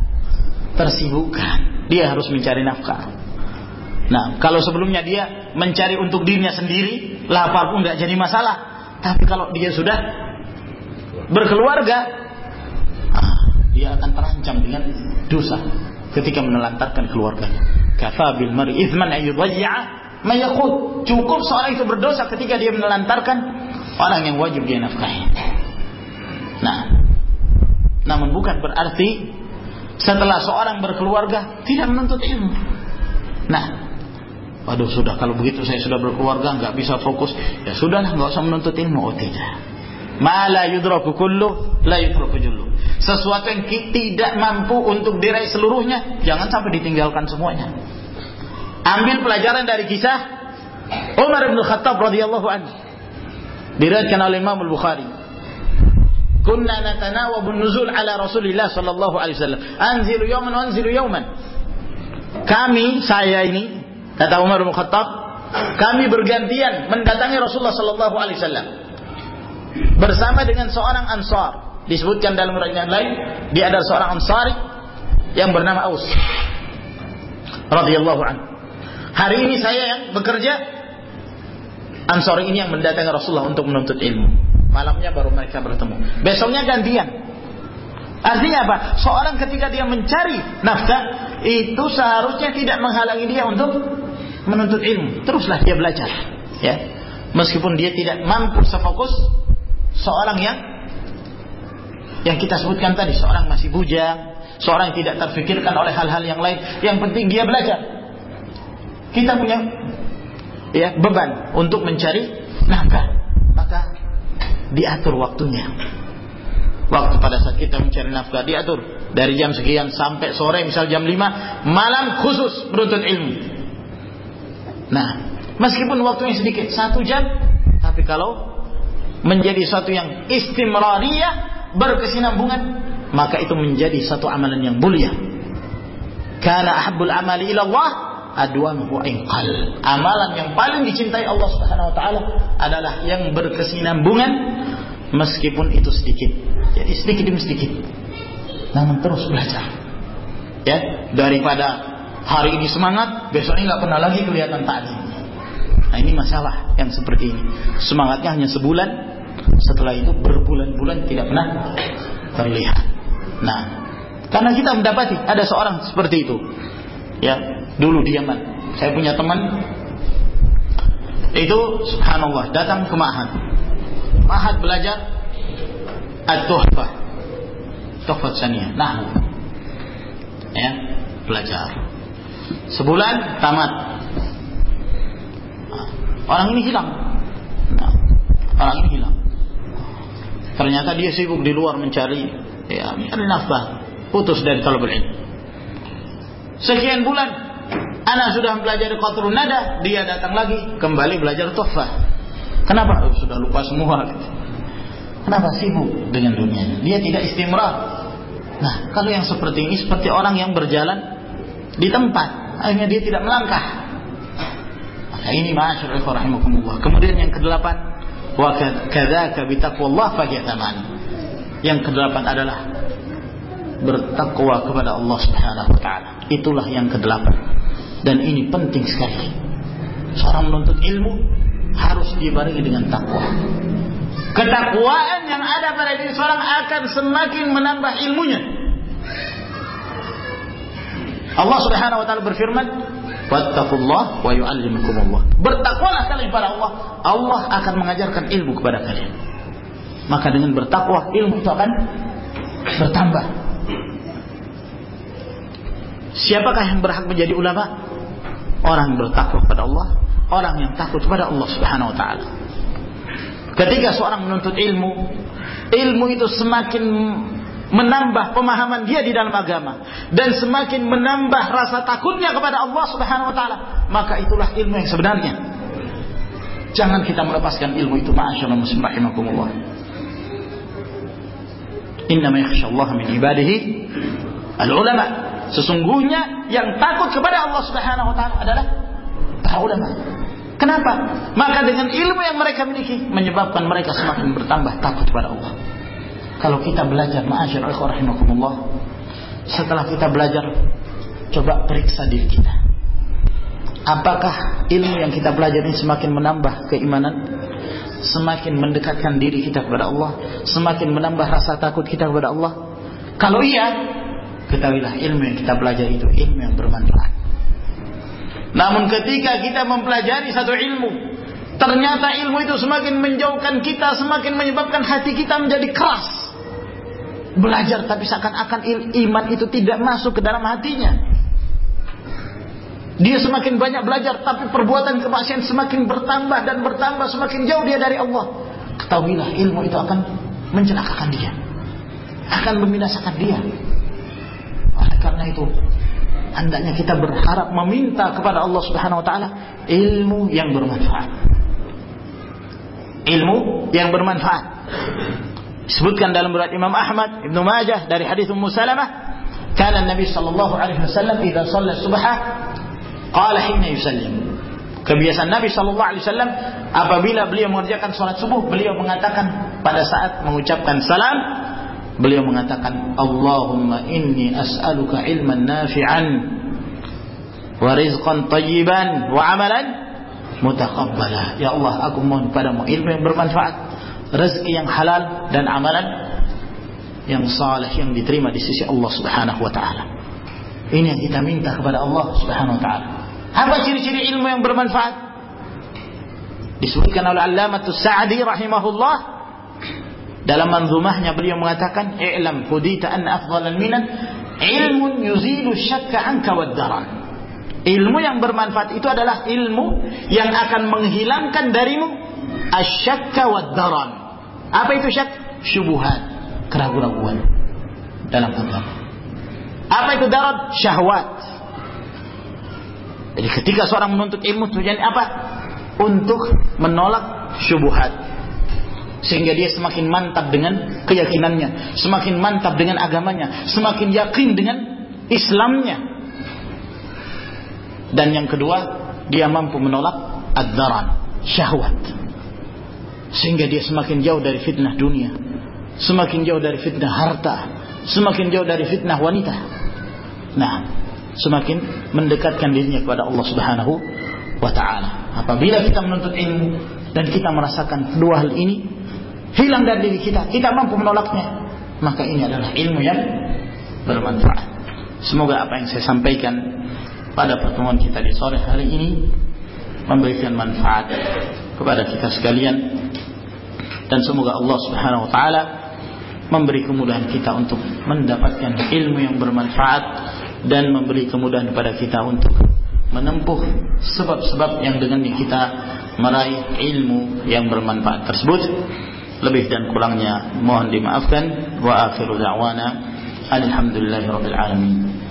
tersibukkan, dia harus mencari nafkah. Nah, kalau sebelumnya dia mencari untuk dirinya sendiri, lapar pun nggak jadi masalah. Tapi kalau dia sudah berkeluarga, ah, dia akan terancam dengan dosa ketika menelantarkan keluarganya. Kafa bil mar'i ithman ay yudayya ma yaqut. Cukup seorang itu berdosa ketika dia menelantarkan orang yang wajib dia nafkahi. Nah, namun bukan berarti setelah seorang berkeluarga tidak menuntut ilmu. Nah, waduh sudah kalau begitu saya sudah berkeluarga nggak bisa fokus, ya sudahlah nggak usah menuntut ilmu. Oh tidak. Ma la yudraku kullu la yutraku jullu. Sesuatu yang tidak mampu untuk diraih seluruhnya, jangan sampai ditinggalkan semuanya. Ambil pelajaran dari kisah Umar bin Khattab radhiyallahu anhu. Diriwayatkan oleh Imam Al-Bukhari. Kunna natanawabun nuzul ala Rasulillah sallallahu alaihi wasallam. Anzilu yawman wa anzilu yawman. Kami, saya ini, kata Umar bin Khattab, kami bergantian mendatangi Rasulullah sallallahu alaihi wasallam bersama dengan seorang Ansar. Disebutkan dalam riwayat lain, dia adalah seorang Ansari yang bernama Aus radhiyallahu anhu. Hari ini saya yang bekerja, Ansari ini yang mendatangi Rasulullah untuk menuntut ilmu. Malamnya baru mereka bertemu. Besoknya gantian. Artinya apa? Seorang ketika dia mencari nafkah, itu seharusnya tidak menghalangi dia untuk menuntut ilmu. Teruslah dia belajar, ya. Meskipun dia tidak mampu sefokus seorang yang yang kita sebutkan tadi, seorang masih bujang, seorang yang tidak terfikirkan oleh hal-hal yang lain. Yang penting dia belajar. Kita punya ya beban untuk mencari nafkah, maka diatur waktunya. Waktu pada saat kita mencari nafkah diatur dari jam sekian sampai sore, misal jam lima, malam khusus menuntut ilmu. Nah, meskipun waktunya sedikit, satu jam, tapi kalau menjadi satu yang istimrariyah, berkesinambungan, maka itu menjadi satu amalan yang mulia. Kana ahabbul amali ila Allah adwamuhu inqal. Amalan yang paling dicintai Allah Subhanahu wa taala adalah yang berkesinambungan meskipun itu sedikit. Jadi sedikit demi sedikit. Namun terus belajar. Ya, daripada hari ini semangat, besoknya enggak pernah lagi kelihatan ta'lim. Nah, ini masalah yang seperti ini. Semangatnya hanya sebulan, setelah itu berbulan-bulan tidak pernah terlihat. Nah, karena kita mendapati ada seorang seperti itu. Ya, dulu di Yaman. Saya punya teman itu subhanallah datang ke Ma'had. Ma'had belajar At-Tuhfah. Tuhfah Tsaniyah. Nah, ya, belajar. Sebulan tamat. Nah, orang ini hilang. Nah, orang ini hilang. Ternyata dia sibuk di luar mencari ya, mencari nafkah. Putus dari talabul ilm. Sekian bulan anak sudah mempelajari Qatrun Nada, dia datang lagi kembali belajar Tuhfah. Kenapa? Oh, sudah lupa semua. Kenapa? Sibuk dengan dunianya. Dia tidak istimrar. Nah, kalau yang seperti ini seperti orang yang berjalan di tempat, akhirnya dia tidak melangkah. Maka ini ma'asyiral ikhwah rahimakumullah. Kemudian yang kedelapan, wa kadzaka bi taqwallah fajataman. Yang kedelapan adalah bertakwa kepada Allah Subhanahu wa taala. Itulah yang kedelapan. Dan ini penting sekali. Seorang menuntut ilmu harus dibarengi dengan takwa. Ketakwaan yang ada pada diri seorang akan semakin menambah ilmunya. Allah Subhanahu wa taala berfirman, "Wattaqullah wa yu'allimukumullah." Bertakwalah kalian kepada Allah, Allah akan mengajarkan ilmu kepada kalian. Maka dengan bertakwa, ilmu itu akan bertambah. Siapakah yang berhak menjadi ulama? Orang yang bertakwa kepada Allah, orang yang takut kepada Allah Subhanahu wa taala. Ketika seorang menuntut ilmu, ilmu itu semakin menambah pemahaman dia di dalam agama dan semakin menambah rasa takutnya kepada Allah Subhanahu wa taala, maka itulah ilmu yang sebenarnya. Jangan kita melepaskan ilmu itu, ma'asyiral muslimin rahimakumullah. Innama yakhsyallaha min ibadihi al-ulama. Sesungguhnya yang takut kepada Allah Subhanahu wa taala adalah para ulama. Kenapa? Maka dengan ilmu yang mereka miliki menyebabkan mereka semakin bertambah takut kepada Allah. Kalau kita belajar, ma'asyiral ikhwah rahimakumullah, setelah kita belajar, coba periksa diri kita. Apakah ilmu yang kita belajar ini semakin menambah keimanan, semakin mendekatkan diri kita kepada Allah, semakin menambah rasa takut kita kepada Allah? Kalau iya, ketahuilah ilmu yang kita belajar itu ilmu yang bermanfaat. Namun ketika kita mempelajari satu ilmu, ternyata ilmu itu semakin menjauhkan kita, semakin menyebabkan hati kita menjadi keras. Belajar tapi seakan-akan iman itu tidak masuk ke dalam hatinya. Dia semakin banyak belajar, tapi perbuatan kemaksiatan semakin bertambah dan bertambah, semakin jauh dia dari Allah. Ketahuilah ilmu itu akan mencelakakan dia, akan membinasakan dia. Oleh karena itu, hendaknya kita berharap meminta kepada Allah Subhanahu wa taala ilmu yang bermanfaat. Ilmu yang bermanfaat. Disebutkan dalam riwayat Imam Ahmad, Ibnu Majah dari hadis Ummu Salamah, kana Nabi sallallahu alaihi wasallam idza shalla subha qala hina yusallim. Kebiasaan Nabi sallallahu alaihi wasallam apabila beliau mengerjakan salat subuh, beliau mengatakan pada saat mengucapkan salam, beliau mengatakan, Allahumma inni as'aluka ilman nafi'an wa rizqan tayyiban wa amalan mutaqabbala. Ya Allah, aku mohon padamu ilmu yang bermanfaat, rezeki yang halal, dan amalan yang saleh yang diterima di sisi Allah Subhanahu wa taala. Ini yang kita minta kepada Allah Subhanahu wa taala. Apa ciri-ciri ilmu yang bermanfaat? Disebutkan oleh Allamatus Sa'di rahimahullah dalam manzumahnya, beliau mengatakan, "I'lam hudita anna afdhalal minan ilmun yuzilu syakka anka wad-daran." Ilmu yang bermanfaat itu adalah ilmu yang akan menghilangkan darimu asyakka wad-daran. Apa itu syak? Syubhat, keraguan-keraguan dalam agama. Apa itu daran? Syahwat. Jadi ketika seorang menuntut ilmu, tujuannya apa? Untuk menolak syubhat, sehingga dia semakin mantap dengan keyakinannya, semakin mantap dengan agamanya, semakin yakin dengan Islamnya. Dan yang kedua, dia mampu menolak ad-daran, syahwat, sehingga dia semakin jauh dari fitnah dunia, semakin jauh dari fitnah harta, semakin jauh dari fitnah wanita. Nah, semakin mendekatkan dirinya kepada Allah Subhanahu wa ta'ala. Apabila kita menuntut ilmu dan kita merasakan kedua hal ini hilang dari diri kita, kita mampu menolaknya, maka ini adalah ilmu yang bermanfaat. Semoga apa yang saya sampaikan pada pertemuan kita di sore hari ini memberikan manfaat kepada kita sekalian, dan semoga Allah Subhanahu wa taala memberi kemudahan kita untuk mendapatkan ilmu yang bermanfaat dan memberi kemudahan kepada kita untuk menempuh sebab-sebab yang dengannya kita meraih ilmu yang bermanfaat tersebut. Lebih dan kurangnya mohon dimaafkan. Wa akhiru da'wana alhamdulillahirabbil alamin.